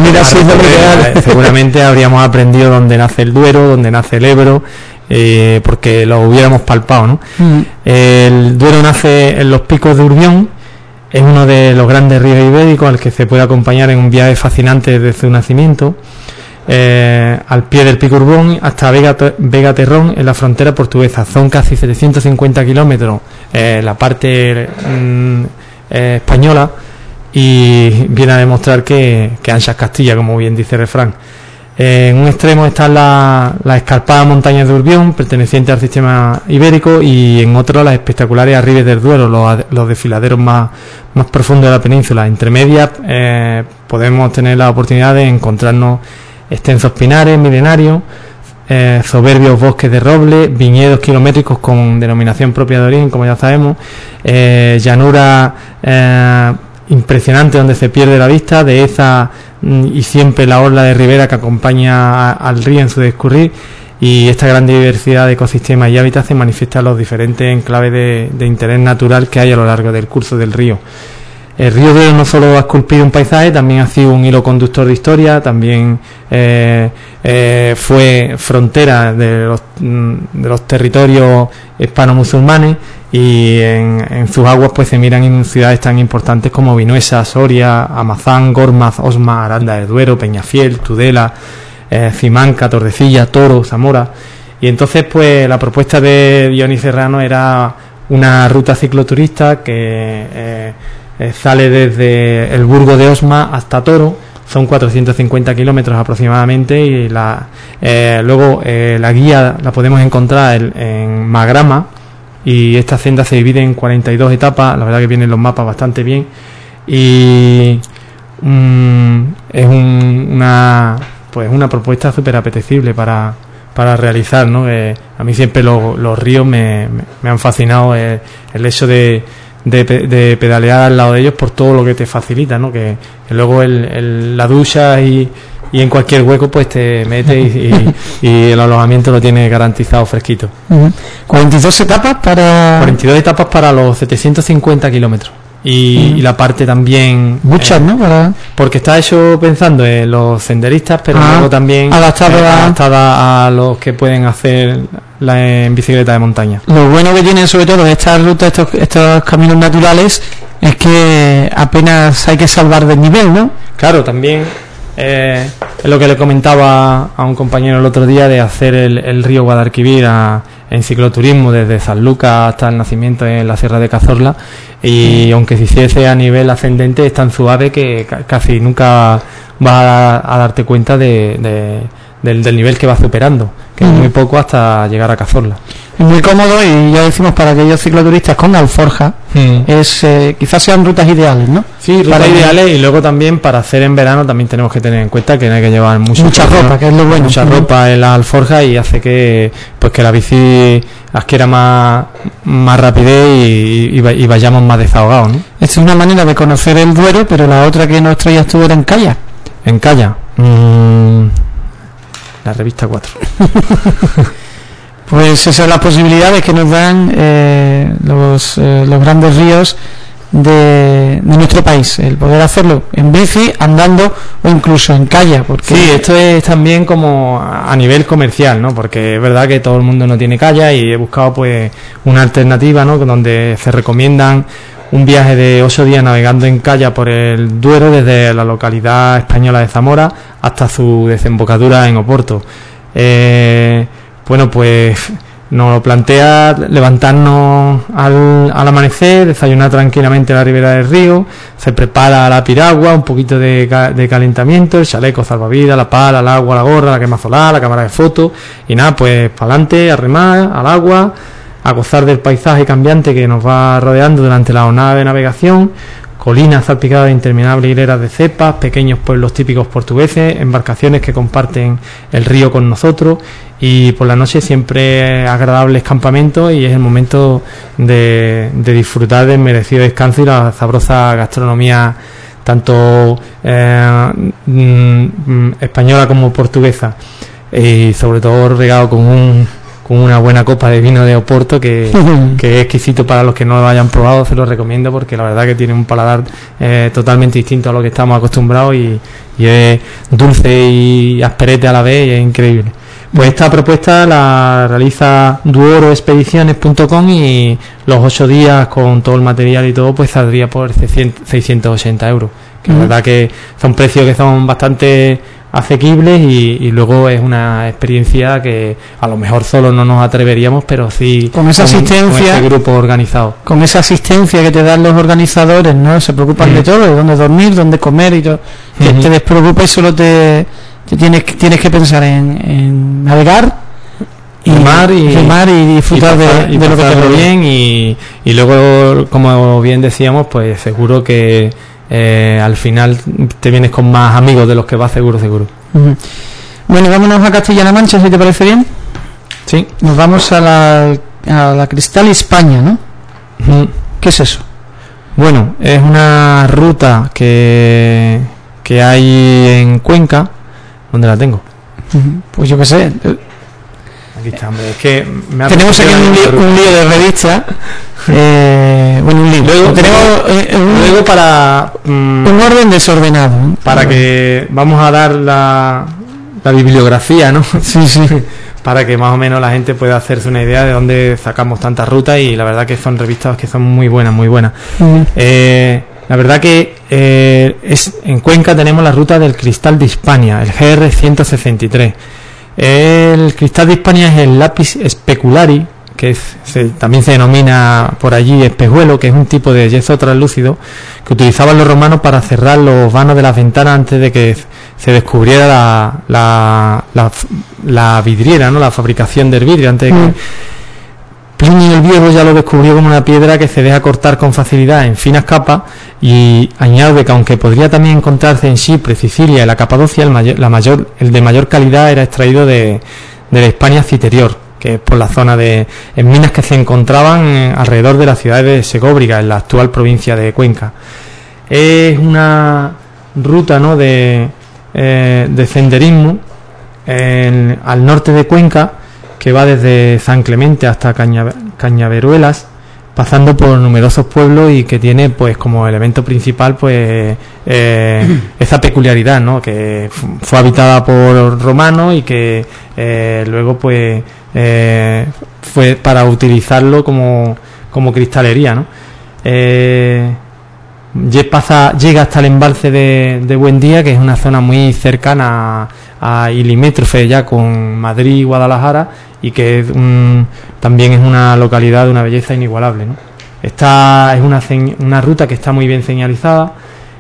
a, a seguramente habríamos aprendido dónde nace el Duero, dónde nace el Ebro, eh, porque lo hubiéramos palpado, ¿no? Mm. El Duero nace en los picos de Urbión, es uno de los grandes ríos ibéricos al que se puede acompañar en un viaje fascinante desde su nacimiento, eh, al pie del pico Urbón hasta Vega, Vega Terrón, en la frontera portuguesa. Son casi setecientos cincuenta kilómetros eh, la parte mm, eh, española, y viene a demostrar que, que ancha es Castilla, como bien dice el refrán. Eh, en un extremo están las la escarpadas montañas de Urbión, pertenecientes al sistema ibérico, y en otro las espectaculares arribes del Duero, los, los desfiladeros más, más profundos de la península. Entre medias eh, podemos tener la oportunidad de encontrarnos extensos pinares milenarios, eh, soberbios bosques de roble, viñedos kilométricos con denominación propia de origen, como ya sabemos, eh, llanura eh, impresionante donde se pierde la vista, dehesa y siempre la orla de ribera que acompaña a, al río en su discurrir, y esta gran diversidad de ecosistemas y hábitats se manifiesta en los diferentes enclaves de, de interés natural que hay a lo largo del curso del río. El río Duero no solo ha esculpido un paisaje, también ha sido un hilo conductor de historia, también eh, eh, fue frontera de los, de los territorios hispano-musulmanes, y en, en sus aguas pues se miran en ciudades tan importantes como Vinuesa, Soria, Amazán, Gormaz, Osma, Aranda de Duero, Peñafiel, Tudela, eh, Cimanca, Tordesillas, Toro, Zamora. Y entonces pues la propuesta de Dionis Serrano era una ruta cicloturista que eh, eh, sale desde el Burgo de Osma hasta Toro. Son cuatrocientos cincuenta kilómetros aproximadamente, y la, eh, luego eh, la guía la podemos encontrar en, en Magrama, y esta senda se divide en cuarenta y dos etapas. La verdad que vienen los mapas bastante bien y um, es un, una pues una propuesta súper apetecible para, para realizar, ¿no? Eh, a mí siempre lo, los ríos me, me, me han fascinado, eh, el hecho de, de, de pedalear al lado de ellos por todo lo que te facilita, ¿no? Que, que luego el, el, la ducha y, y en cualquier hueco pues te metes y, y, y el alojamiento lo tiene garantizado fresquito. Uh-huh. cuarenta y dos etapas para... cuarenta y dos etapas para los setecientos cincuenta kilómetros. Y, uh-huh. y la parte también muchas, eh, ¿no? Para... porque está hecho pensando en los senderistas, pero ah, luego también adaptada, eh, adaptada a los que pueden hacer la en bicicleta de montaña. Lo bueno que tienen sobre todo estas rutas, estos, estos caminos naturales, es que apenas hay que salvar del nivel, ¿no? Claro, también eh, es lo que le comentaba a un compañero el otro día de hacer el, el río Guadalquivir a, en cicloturismo desde San Lucas hasta el Nacimiento en la Sierra de Cazorla, y aunque se hiciese a nivel ascendente es tan suave que ca- casi nunca vas a, a darte cuenta de, de, del, del nivel que va superando, que uh-huh. es muy poco hasta llegar a Cazorla. Es muy cómodo y ya decimos para aquellos cicloturistas con alforja, uh-huh. es eh, quizás sean rutas ideales, ¿no? Sí, rutas para ideales ir... y luego también para hacer en verano también tenemos que tener en cuenta que no hay que llevar mucho mucha ropa, ropa, que es lo bueno. Mucha uh-huh. ropa en la alforja y hace que pues que la bici adquiera más, más rapidez y, y, y vayamos más desahogados, ¿no? Esta es una manera de conocer el Duero, pero la otra que nos traías tú era en Calla. En Calla. Mm, la revista cuatro. Pues esas son las posibilidades que nos dan eh, los, eh, los grandes ríos de, de nuestro país, el poder hacerlo en bici, andando o incluso en Calla, porque sí, esto es también como a nivel comercial, ¿no? Porque es verdad que todo el mundo no tiene Calla y he buscado pues una alternativa, ¿no? Donde se recomiendan un viaje de ocho días navegando en Calla por el Duero desde la localidad española de Zamora hasta su desembocadura en Oporto. Eh, bueno, pues nos lo plantea levantarnos al, al amanecer, desayunar tranquilamente en la ribera del río, se prepara la piragua, un poquito de, de calentamiento, el chaleco salvavidas, la pala, el agua, la gorra, la quema solar, la cámara de fotos y nada, pues para adelante, a remar, al agua, a gozar del paisaje cambiante que nos va rodeando durante la jornada de navegación, colinas salpicadas de interminables hileras de cepas, pequeños pueblos típicos portugueses, embarcaciones que comparten el río con nosotros y por la noche siempre agradables campamentos y es el momento de, de disfrutar del merecido descanso y la sabrosa gastronomía tanto eh, mm, española como portuguesa y sobre todo regado con un con una buena copa de vino de Oporto que, que es exquisito. Para los que no lo hayan probado se lo recomiendo porque la verdad que tiene un paladar eh, totalmente distinto a lo que estamos acostumbrados y, y es dulce y asperete a la vez y es increíble. Pues esta propuesta la realiza duoro expediciones punto com y los ocho días con todo el material y todo pues saldría por seiscientos ochenta euros, que uh-huh. la verdad que son precios que son bastante asequibles y, y luego es una experiencia que a lo mejor solo no nos atreveríamos, pero sí con esa asistencia, con ese grupo organizado, con esa asistencia que te dan los organizadores, ¿no? Se preocupan uh-huh. de todo, de dónde dormir, dónde comer y todo, uh-huh. te, te despreocupa y solo te, te tienes tienes que pensar en, en navegar y remar y, remar y disfrutar y pasar, de, y de lo que te rodea bien y, y luego, como bien decíamos, pues seguro que Eh, al final te vienes con más amigos de los que vas seguro, seguro. Uh-huh. Bueno, vámonos a Castilla-La Mancha, si te parece bien. Sí. Nos vamos a la, a la Cristal Hispania, ¿no? Uh-huh. ¿Qué es eso? Bueno, es una ruta que, que hay en Cuenca. ¿Dónde la tengo? Uh-huh. Pues yo qué sé. Aquí está, hombre. Es que me ha tenemos aquí un lío, un lío de revista. Eh, bueno, un libro. Luego, tenemos eh, un, luego para um, un orden desordenado, ¿no? Para que vamos a dar la, la bibliografía, ¿no? Sí, sí. Para que más o menos la gente pueda hacerse una idea de dónde sacamos tantas rutas y la verdad que son revistas que son muy buenas, muy buenas. Uh-huh. Eh, la verdad que eh, es en Cuenca tenemos la ruta del Cristal de Hispania, el G R ciento sesenta y tres. El Cristal de Hispania es el lápiz speculari, que es, se, también se denomina por allí espejuelo, que es un tipo de yeso translúcido que utilizaban los romanos para cerrar los vanos de las ventanas antes de que se descubriera la, la, la, la vidriera, ¿no? La fabricación del vidrio. Antes de que, Plinio el Viejo ya lo descubrió como una piedra que se deja cortar con facilidad en finas capas, y añade que aunque podría también encontrarse en Chipre, Sicilia y la Capadocia, el, mayor, la mayor, el de mayor calidad era extraído de, de la Hispania Citerior, que es por la zona de en minas que se encontraban en, alrededor de la ciudad de Segóbriga, en la actual provincia de Cuenca. Es una ruta, ¿no?, de, eh, de senderismo en, al norte de Cuenca, que va desde San Clemente hasta Caña, Cañaveruelas, pasando por numerosos pueblos, y que tiene pues como elemento principal pues eh, esa peculiaridad, ¿no?, que fue habitada por romanos y que eh, luego pues eh, fue para utilizarlo como, como cristalería, ¿no? Eh, pasa, llega hasta el embalse de, de Buendía, que es una zona muy cercana a, a y limítrofe ya con Madrid y Guadalajara, y que es un, también es una localidad de una belleza inigualable, ¿no? Esta es una, una ruta que está muy bien señalizada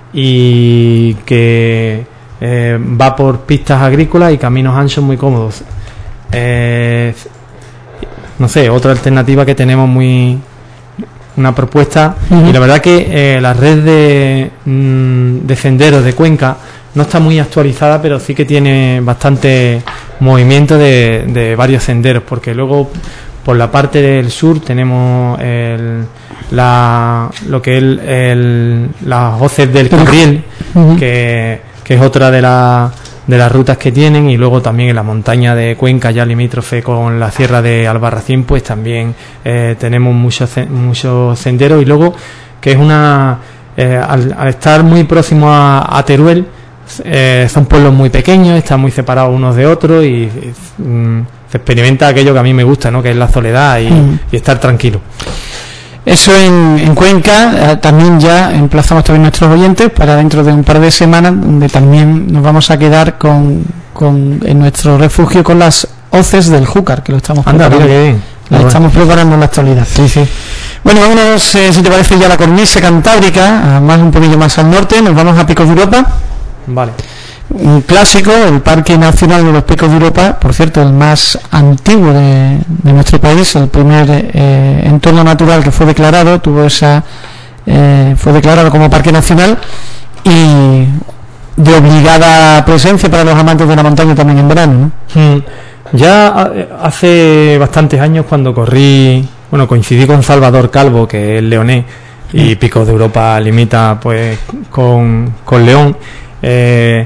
y que eh, va por pistas agrícolas y caminos anchos muy cómodos. Eh, no sé, otra alternativa que tenemos muy... una propuesta, uh-huh. Y la verdad que eh, la red de, mm, de senderos de Cuenca no está muy actualizada, pero sí que tiene bastante movimiento de, de varios senderos, porque luego por la parte del sur tenemos el, la, lo que es el, el, las hoces del Cabriel, uh-huh. que, que es otra de las de las rutas que tienen, y luego también en la montaña de Cuenca, ya limítrofe con la sierra de Albarracín, pues también eh, tenemos muchos muchos senderos, y luego que es una eh, al, al estar muy próximo a, a Teruel, eh, son pueblos muy pequeños, están muy separados unos de otros, y, y mm, se experimenta aquello que a mí me gusta, ¿no?, que es la soledad y, mm. y estar tranquilo. Eso en, en Cuenca. Eh, también ya emplazamos también nuestros oyentes para dentro de un par de semanas, donde también nos vamos a quedar con, con en nuestro refugio con las hoces del Júcar, que lo estamos Anda, preparando. mira, qué bien. Las Bueno. estamos preparando en la actualidad. Sí, sí. Bueno, vámonos, eh, si te parece, ya a la cornisa cantábrica, a más un poquillo más al norte. Nos vamos a Picos de Europa. Vale. Un clásico, el Parque Nacional de los Picos de Europa, por cierto, el más antiguo de, de nuestro país, el primer eh, entorno natural que fue declarado, tuvo esa eh, fue declarado como Parque Nacional, y de obligada presencia para los amantes de la montaña también en verano, ¿no? Mm. Ya hace bastantes años, cuando corrí, bueno, coincidí con Salvador Calvo, que es leonés, y Picos de Europa limita pues con, con León. Eh,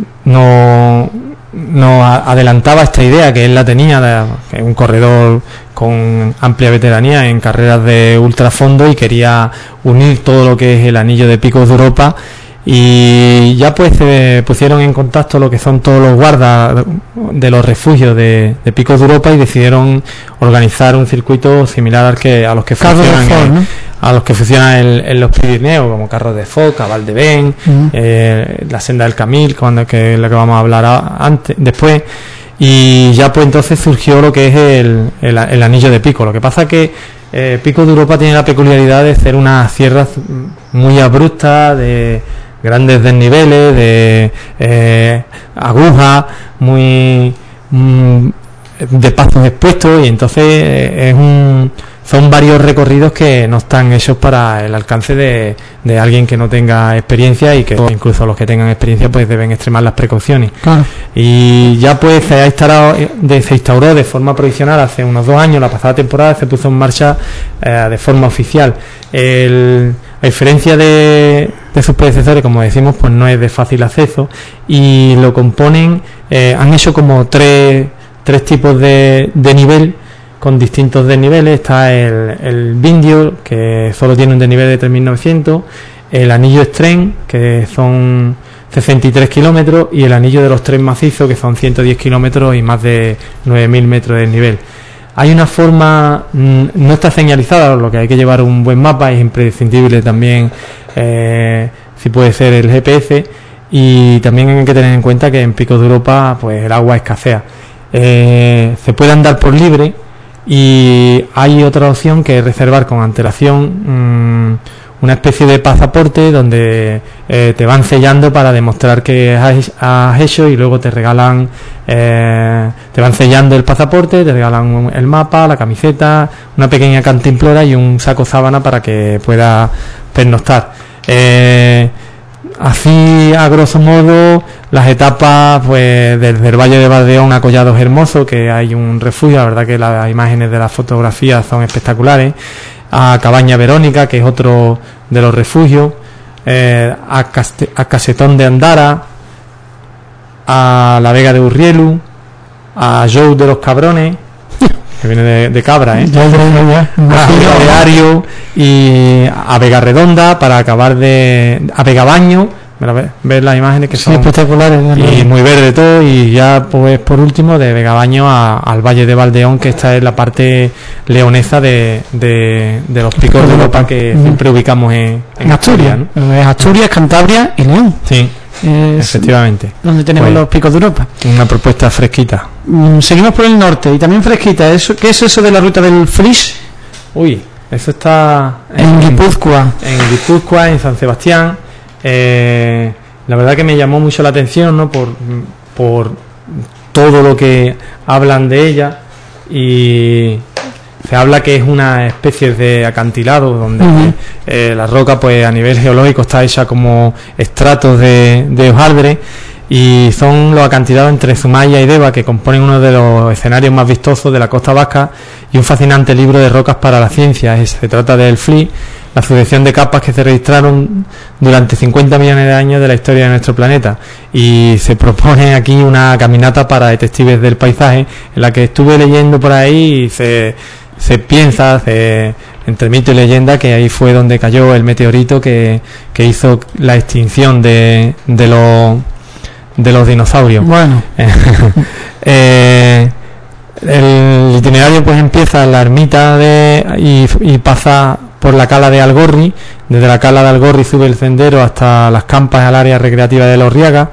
no nos adelantaba esta idea que él la tenía, de, de un corredor con amplia veteranía en carreras de ultrafondo, y quería unir todo lo que es el anillo de Picos de Europa, y ya pues se pusieron en contacto lo que son todos los guardas de los refugios de, de Picos de Europa, y decidieron organizar un circuito similar al que a los que funcionan Ford, en, ¿no? a los que funcionan en, en los Pirineos, como Carros de Foc, Valdebén, Uh-huh. eh, la Senda del Camil, cuando que es la que vamos a hablar a, antes después. Y ya pues entonces surgió lo que es el, el, el anillo de Pico. Lo que pasa que eh, Picos de Europa tiene la peculiaridad de ser unas sierras muy abruptas, de grandes desniveles, de eh, agujas, muy mm, de pasos expuestos, y entonces eh, es un son varios recorridos que no están hechos para el alcance de, de alguien que no tenga experiencia, y que incluso los que tengan experiencia pues deben extremar las precauciones. Claro. Y ya pues se ha instalado, se instauró de forma provisional hace unos dos años, la pasada temporada se puso en marcha eh, de forma oficial. El, a diferencia de, de sus predecesores, como decimos, pues no es de fácil acceso, y lo componen, eh, han hecho como tres, tres tipos de, de nivel, con distintos desniveles. Está el, el Vindio, que solo tiene un desnivel de tres mil novecientos, el Anillo Extreme, que son sesenta y tres kilómetros, y el Anillo de los Tres Macizos, que son ciento diez kilómetros y más de nueve mil metros de desnivel. Hay una forma, no está señalizada, lo que hay que llevar un buen mapa, es imprescindible también, eh, si puede ser el G P S, y también hay que tener en cuenta que en Picos de Europa pues el agua escasea. Eh, se puede andar por libre, y hay otra opción que es reservar con antelación mmm, una especie de pasaporte donde eh, te van sellando para demostrar que has, has hecho, y luego te regalan Eh, te van sellando el pasaporte, te regalan el mapa, la camiseta, una pequeña cantimplora y un saco sábana para que puedas pernoctar. Eh, así a grosso modo las etapas, pues desde el Valle de Valdeón a Collados Hermosos, que hay un refugio, la verdad que las imágenes de las fotografías son espectaculares, a Cabaña Verónica, que es otro de los refugios, eh, a, Caste- a Casetón de Andara, a la Vega de Urrielu, a Jou de los Cabrones, que viene de, de cabra, ¿eh? Ya, ya, ya, ya. a Beario y a Vega Redonda, para acabar de a Vegabaño, ver las imágenes que Sí, son espectaculares. y muy verde todo, y ya pues por último de Vegabaño a, al Valle de Valdeón, que esta es la parte leonesa de, de, de los picos de Europa que Mm. siempre ubicamos en, En Asturias, ¿no? es Asturias, Cantabria y León. Sí, Es efectivamente. donde tenemos Pues, los picos de Europa. una propuesta fresquita. Mm, seguimos por el norte y también fresquita. ¿Eso, ¿Qué es eso de la ruta del Frisch? Uy, eso está En Guipúzcoa. en Guipúzcoa, en San Sebastián. Eh, la verdad que me llamó mucho la atención, ¿no? Por, por todo lo que hablan de ella, y se habla que es una especie de acantilado donde Uh-huh. eh, la roca, pues a nivel geológico está hecha como estratos de, de hojaldre, y son los acantilados entre Zumaya y Deva, que componen uno de los escenarios más vistosos de la costa vasca y un fascinante libro de rocas para la ciencia. Es- se trata del F L I, la sucesión de capas que se registraron durante cincuenta millones de años de la historia de nuestro planeta, y se propone aquí una caminata para detectives del paisaje, en la que estuve leyendo por ahí y se, se piensa, se, entre mito y leyenda, que ahí fue donde cayó el meteorito que, que hizo la extinción de, de los de los dinosaurios. Bueno, Eh, el itinerario pues empieza en la ermita de y, y pasa por la cala de Algorri. Desde la cala de Algorri sube el sendero hasta las campas al área recreativa de Los Riagas,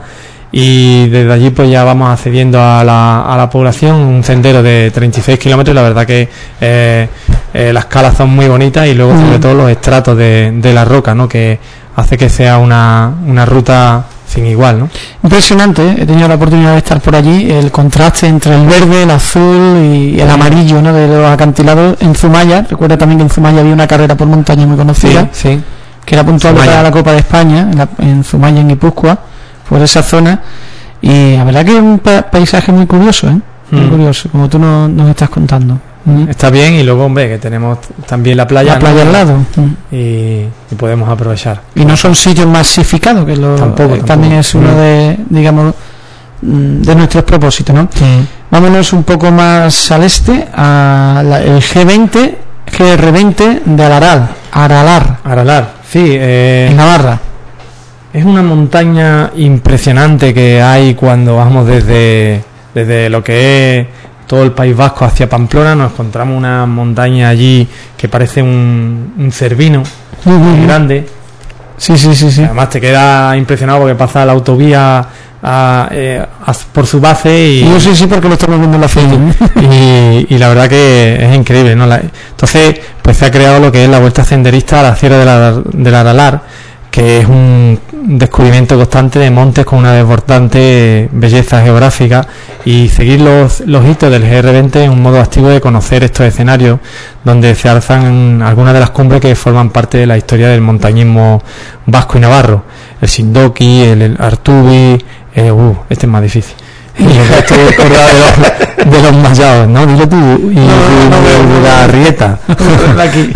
y desde allí pues ya vamos accediendo a la, a la población, un sendero de treinta y seis kilómetros. La verdad que eh, eh, las calas son muy bonitas, y luego sobre Mm. todo los estratos de, de la roca, ¿no? Que hace que sea una, una ruta sin igual, ¿no? impresionante, ¿eh? He tenido la oportunidad de estar por allí, el contraste entre el verde, el azul y el amarillo, ¿no? De los acantilados en Zumaya. Recuerda también que en Zumaya había una carrera por montaña muy conocida, sí. que era puntuable Zumaya. para la Copa de España, en, la- en Zumaya, en Guipúzcoa, por esa zona. Y la verdad que es un pa- paisaje muy curioso, ¿eh? Muy Mm. curioso, como tú nos, nos estás contando. Mm. Está bien, y luego, hombre, que tenemos también la playa, La playa ¿no? al lado. Mm. y, y podemos aprovechar. Y no son sitios masificados, que lo, Tampoco, eh, tampoco. también es uno Mm. de, digamos, mm, de nuestros propósitos, ¿no? Vámonos un poco más al este, a la- el G veinte, G R veinte de Araral, Aralar, Aralar, sí, eh, en Navarra. es una montaña impresionante que hay cuando vamos desde, desde lo que es todo el País Vasco hacia Pamplona. Nos encontramos una montaña allí que parece un, un cervino muy grande. Sí, sí, sí, sí. Además te queda impresionado porque pasa la autovía a- eh, a- por su base, y, Y yo sí, sí, porque lo estamos viendo en la foto. y, y la verdad que es increíble, ¿no? La- entonces, pues se ha creado lo que es la Vuelta Senderista a la Sierra de la, del Aralar, que es un descubrimiento constante de montes con una desbordante belleza geográfica, y seguir los, los hitos del G R veinte es un modo activo de conocer estos escenarios donde se alzan algunas de las cumbres que forman parte de la historia del montañismo vasco y navarro: el Sindoki, el, el Artubi, eh, uh, este es más difícil. Y el resto de, los, de los mallados, ¿no? Dilo tú, y No, no, no, de la Rieta. Aquí.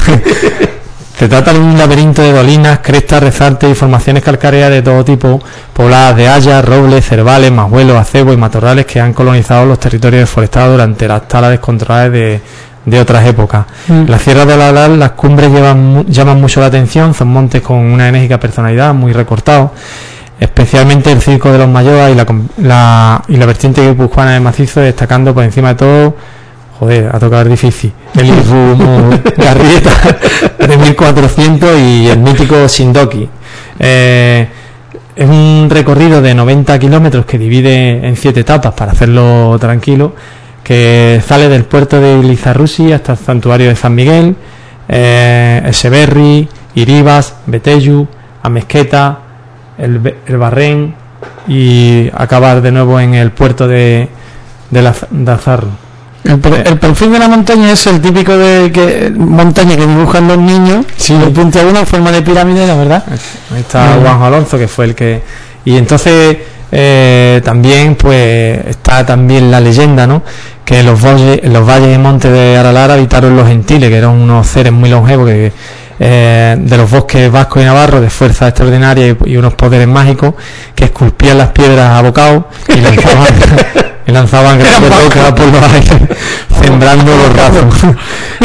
Se trata de un laberinto de dolinas, crestas, resaltes y formaciones calcáreas de todo tipo, pobladas de hayas, robles, cervales, majuelos, acebos y matorrales que han colonizado los territorios deforestados durante las talas descontroladas de, de otras épocas. Mm. En la Sierra de Aralar las cumbres llevan, mu- llaman mucho la atención, son montes con una enérgica personalidad, muy recortados, especialmente el Circo de los Mayoas y la, com- la, y la vertiente guipuzcoana de macizo, destacando por encima de todo, joder, a tocar difícil, el Irrumo Garrieta de mil cuatrocientos y el mítico Sindoki. Eh, es un recorrido de noventa kilómetros que divide en siete etapas para hacerlo tranquilo, que sale del puerto de Lizarrusi hasta el santuario de San Miguel, eh, Echeverri, Iribas, Betellu, Amezqueta, el, Be- el Barrén, y acabar de nuevo en el puerto de, de, la, de Azarro. El, el perfil de la montaña es el típico de que montaña que dibujan los niños, sí, el puntiagudo en forma de pirámide, la verdad. Ahí está mm. Juanjo Alonso, que fue el que... Y entonces eh, también pues está también la leyenda, ¿no?, que los valles, los valles y montes de Aralar habitaron los gentiles, que eran unos seres muy longevos que eh, de los bosques vascos y navarros, de fuerza extraordinaria y, y unos poderes mágicos, que esculpían las piedras a bocado y lanzaban y lanzaban grandes rocas por los aires, sembrando los razos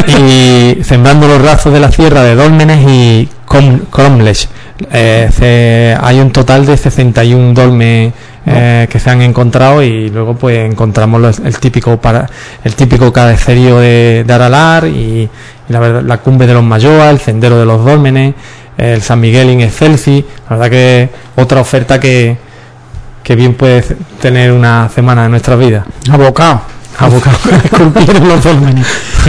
y sembrando los razos de la sierra de Dólmenes y Cromlech. Eh, se, hay un total de sesenta y uno dolmes eh, que se han encontrado, y luego pues encontramos los, el típico para el típico caserío de, de Aralar y, y la verdad la cumbre de los Mayoas, el sendero de los Dólmenes, el San Miguel in Excelsi. La verdad que otra oferta que que bien puede tener una semana de nuestra vida. Abocado. Abocado. Esculpieron los dólmenes.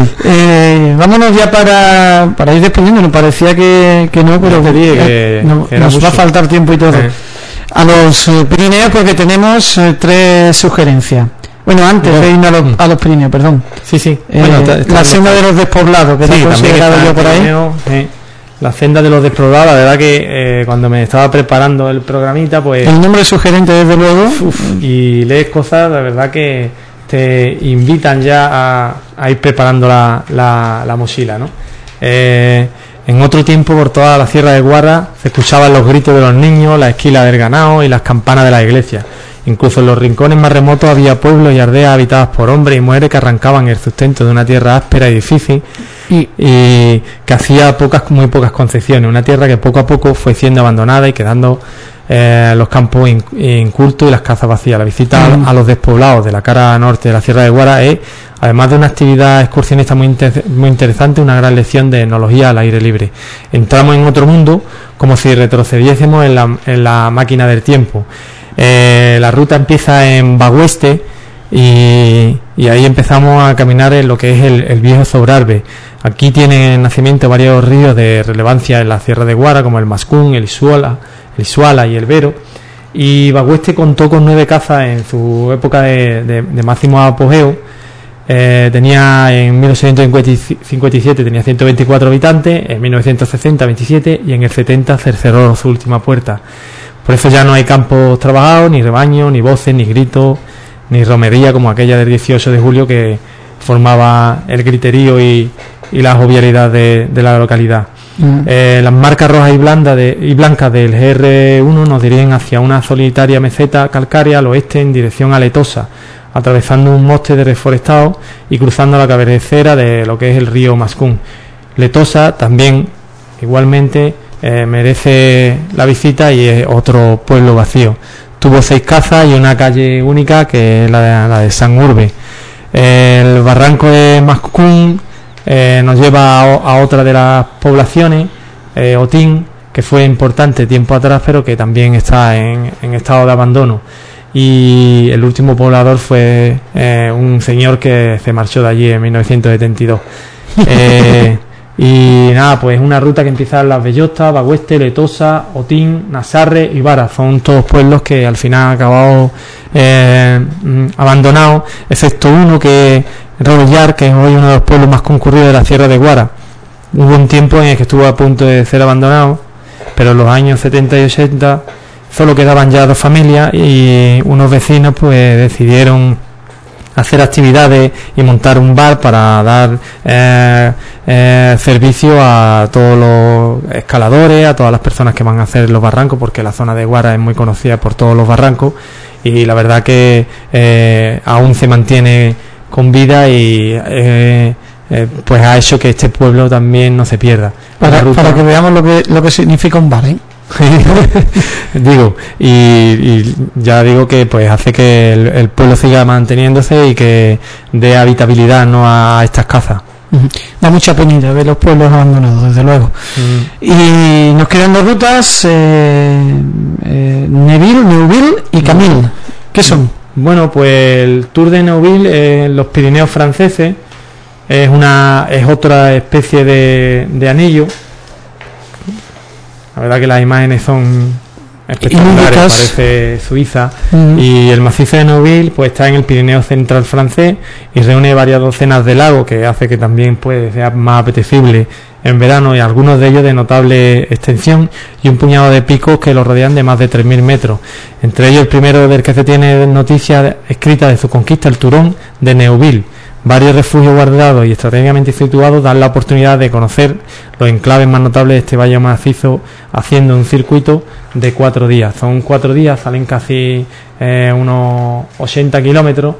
eh, vámonos ya para, para ir despidiendo. Nos parecía que, que no, pero que, que, que no, nos mucho. va a faltar tiempo y todo. Eh. A los eh, Pirineos, porque tenemos eh, tres sugerencias. Bueno, antes no. de irnos a los, a los Pirineos, perdón. Sí, sí. Eh, bueno, está, está la senda de los despoblados, que sí, he considerado yo por ahí. Pirineo, eh. La senda de los despoblados, la verdad que eh, cuando me estaba preparando el programita, pues... El nombre sugerente, desde luego. Uf, y lees cosas, la verdad que te invitan ya a, a ir preparando la, la, la mochila, ¿no? Eh, en otro tiempo, por toda la Sierra de Guarra, se escuchaban los gritos de los niños, la esquila del ganado y las campanas de la iglesia. Incluso en los rincones más remotos había pueblos y aldeas habitadas por hombres y mujeres que arrancaban el sustento de una tierra áspera y difícil, y, y que hacía pocas, muy pocas concesiones, una tierra que poco a poco fue siendo abandonada y quedando eh, los campos in, incultos y las casas vacías. La visita mm. a, a los despoblados de la cara norte de la Sierra de Guara es, además de una actividad excursionista muy, inter, muy interesante, una gran lección de etnología al aire libre. Entramos en otro mundo, como si retrocediésemos en la, en la máquina del tiempo. Eh, la ruta empieza en Bagüeste y, y ahí empezamos a caminar en lo que es el, el viejo Sobrarbe. Aquí tienen nacimiento varios ríos de relevancia en la Sierra de Guara, como el Mascún, el Isuala, el Isuala y el Vero. Y Bagüeste contó con nueve cazas en su época de, de, de máximo apogeo. Eh, tenía en mil ochocientos cincuenta y siete tenía ciento veinticuatro habitantes, en mil novecientos sesenta veintisiete y en el setenta cerró su última puerta. Por eso ya no hay campos trabajados, ni rebaños, ni voces, ni gritos, ni romería como aquella del dieciocho de julio que formaba el griterío y, y la jovialidad de, de la localidad. Mm. Eh, las marcas rojas y, blanda de, y blancas del G R uno nos dirigen hacia una solitaria meseta calcárea al oeste en dirección a Letosa, atravesando un monte de reforestado y cruzando la cabecera de lo que es el río Mascún. Letosa también, igualmente, Eh, merece la visita y es otro pueblo vacío. Tuvo seis casas y una calle única, que es la de, la de San Urbe. Eh, el barranco de Mascún eh, nos lleva a, a otra de las poblaciones, eh, Otín, que fue importante tiempo atrás, pero que también está en, en estado de abandono. Y el último poblador fue eh, un señor que se marchó de allí en mil novecientos setenta y dos. Eh, Y nada, pues una ruta que empieza en Las Bellotas, Bagüeste, Letosa, Otín, Nazarre y Vara. Son todos pueblos que al final han acabado eh, abandonados, excepto uno que es Rodellar, que es hoy uno de los pueblos más concurridos de la Sierra de Guara. Hubo un tiempo en el que estuvo a punto de ser abandonado, pero en los años setenta y ochenta solo quedaban ya dos familias y unos vecinos pues decidieron hacer actividades y montar un bar para dar eh, eh, servicio a todos los escaladores, a todas las personas que van a hacer los barrancos, porque la zona de Guara es muy conocida por todos los barrancos y la verdad que eh, aún se mantiene con vida y eh, eh, pues ha hecho que este pueblo también no se pierda. Para, ruta... para que veamos lo que lo que significa un bar, ¿eh? digo y, y ya digo que pues hace que el, el pueblo siga manteniéndose y que dé habitabilidad, ¿no?, a estas casas. Uh-huh. Da mucha penita ver los pueblos abandonados, desde luego. Uh-huh. Y nos quedan dos rutas, eh, eh, Neuville, Neuville y Camille. Uh-huh. ¿Qué son? Bueno, pues el Tour de Neuville en los Pirineos franceses es una es otra especie de, de anillo. La verdad que las imágenes son espectaculares, parece Suiza. Mm. Y el macizo de Neuville pues está en el Pirineo central francés y reúne varias docenas de lagos, que hace que también pues sea más apetecible en verano, y algunos de ellos de notable extensión, y un puñado de picos que los rodean de más de tres mil metros. Entre ellos el primero del que se tiene noticia escrita de su conquista, el Turón de Neuville. Varios refugios guardados y estratégicamente situados dan la oportunidad de conocer los enclaves más notables de este valle macizo, haciendo un circuito de cuatro días. Son cuatro días, salen casi eh, unos ochenta kilómetros,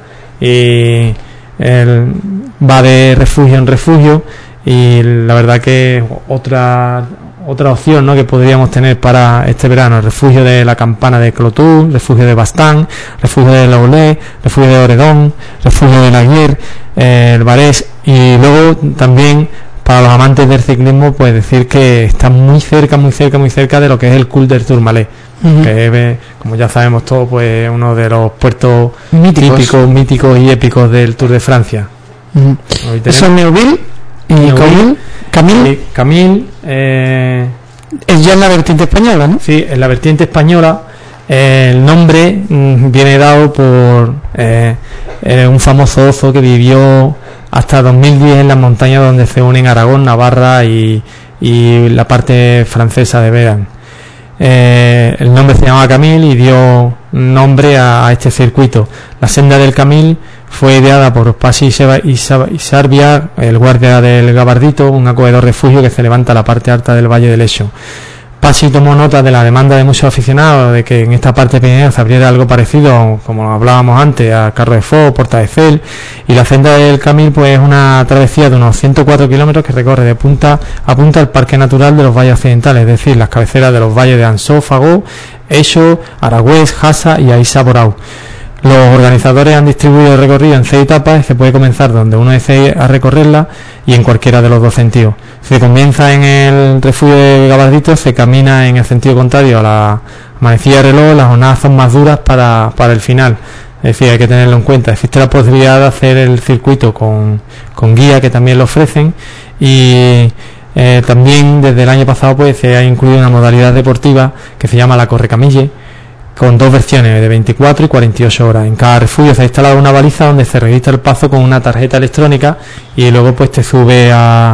y el, va de refugio en refugio, y la verdad que otra otra opción, ¿no?, que podríamos tener para este verano: el refugio de la Campana de Clotou, refugio de Bastán, refugio de Laulé, refugio de Oredón, refugio de Laguier, eh, el Barés. Y luego también, para los amantes del ciclismo, pues decir que está muy cerca, muy cerca, muy cerca de lo que es el Col del Tourmalet, uh-huh. que es, como ya sabemos todos, pues uno de los puertos míticos, típicos, míticos y épicos del Tour de Francia. Uh-huh. Eso es Neuville y Camille. Camille, Camille eh, es ya en la vertiente española, ¿no? Sí, en la vertiente española. Eh, el nombre mm, viene dado por eh, eh, un famoso oso que vivió hasta dos mil diez en las montañas donde se unen Aragón, Navarra y, y la parte francesa de Béarn. Eh, el nombre se llamaba Camille y dio nombre a, a este circuito. La senda del Camille fue ideada por Pasi y Sarbiar, el guardia del Gabardito, un acogedor refugio que se levanta a la parte alta del Valle del Esho. Pasi tomó nota de la demanda de muchos aficionados de que en esta parte pequeña se abriera algo parecido, como hablábamos antes, a Carro de Foix, Porta de Cel, y la senda del Camille pues es una travesía de unos ciento cuatro kilómetros que recorre de punta a punta el Parque Natural de los Valles Occidentales, es decir, las cabeceras de los valles de Ansó, Fagó, Esho, Aragüés, Jasa y Aïssa-Borau. Los organizadores han distribuido el recorrido en seis etapas y se puede comenzar donde uno desee a recorrerla y en cualquiera de los dos sentidos. Se comienza en el refugio de Gabardito, se camina en el sentido contrario a la manecilla de reloj. Las jornadas son más duras para, para el final, es decir, hay que tenerlo en cuenta. Existe la posibilidad de hacer el circuito con, con guía, que también lo ofrecen, y eh, también desde el año pasado pues se ha incluido una modalidad deportiva que se llama la Correcamille, con dos versiones de veinticuatro y cuarenta y ocho horas. En cada refugio se ha instalado una baliza donde se registra el paso con una tarjeta electrónica y luego pues te sube a,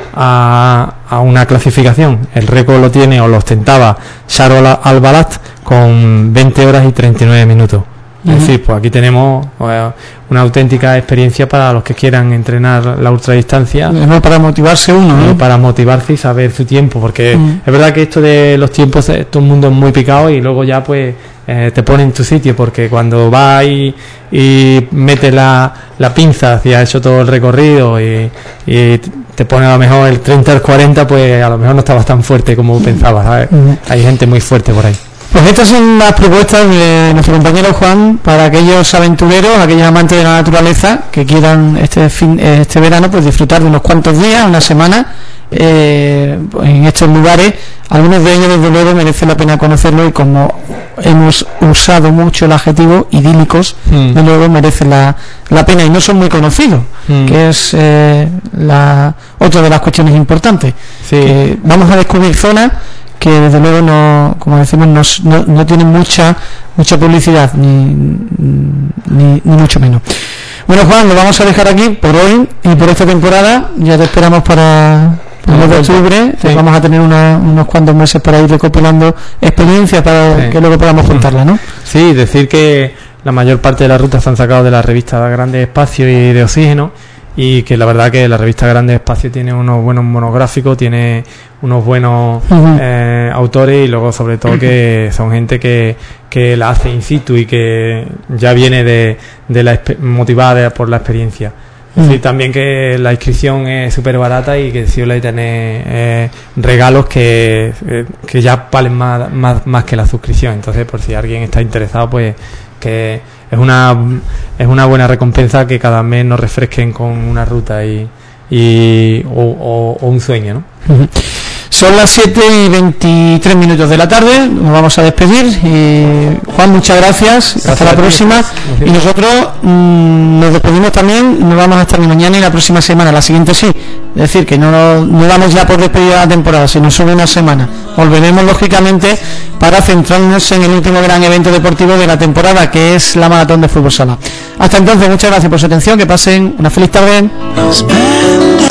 a, a una clasificación. El récord lo tiene o lo ostentaba Sharo Al-Balat con veinte horas y treinta y nueve minutos. Uh-huh. Es decir, pues aquí tenemos uh, una auténtica experiencia para los que quieran entrenar la ultradistancia. No para motivarse uno, ¿no? Para motivarse y saber su tiempo, porque uh-huh. es verdad que esto de los tiempos, todo el mundo es muy picado y luego ya pues eh, te pone en tu sitio, porque cuando vas y, y metes la, la pinza hacia hecho todo el recorrido y, y te pone a lo mejor el treinta al cuarenta, pues a lo mejor no estabas tan fuerte como pensabas, ¿sabes? Uh-huh. Hay gente muy fuerte por ahí. Pues estas son las propuestas de nuestro compañero Juan para aquellos aventureros, aquellos amantes de la naturaleza que quieran este fin, este verano pues disfrutar de unos cuantos días, una semana eh, en estos lugares. Algunos de ellos desde luego merece la pena conocerlo, y como hemos usado mucho el adjetivo idílicos, mm. de luego merece la, la pena, y no son muy conocidos, mm. que es eh, la otra de las cuestiones importantes. Sí. Que vamos a descubrir zonas que desde luego no, como decimos, no, no, no tienen mucha mucha publicidad, ni, ni, ni mucho menos. Bueno, Juan, lo vamos a dejar aquí por hoy y por esta temporada. Ya te esperamos para el mes de octubre. Sí. Vamos a tener una, unos cuantos meses para ir recopilando experiencias para sí. que luego podamos contarla, ¿no? Sí, decir que la mayor parte de las rutas se han sacado de la revista Grandes Espacios y de Oxígeno, y que la verdad que la revista Grandes Espacios tiene unos buenos monográficos, tiene unos buenos uh-huh. eh, autores, y luego sobre todo que son gente que, que la hace in situ y que ya viene de, de la motivada de, por la experiencia. Uh-huh. Es decir, también que la inscripción es súper barata y que suele tener eh, regalos que, eh, que ya valen más, más, más que la suscripción. Entonces, por si alguien está interesado, pues que es una es una buena recompensa que cada mes nos refresquen con una ruta y, y o, o, o un sueño, ¿no? Uh-huh. Son las siete y veintitrés minutos de la tarde, nos vamos a despedir. Y Juan, muchas gracias, gracias hasta la próxima. Gracias. Y nosotros mmm, nos despedimos también, nos vamos a estar mañana y la próxima semana, la siguiente sí. Es decir, que no, no damos ya por despedida la temporada, sino solo una semana. Volveremos lógicamente para centrarnos en el último gran evento deportivo de la temporada, que es la Maratón de Fútbol Sala. Hasta entonces, muchas gracias por su atención, que pasen una feliz tarde.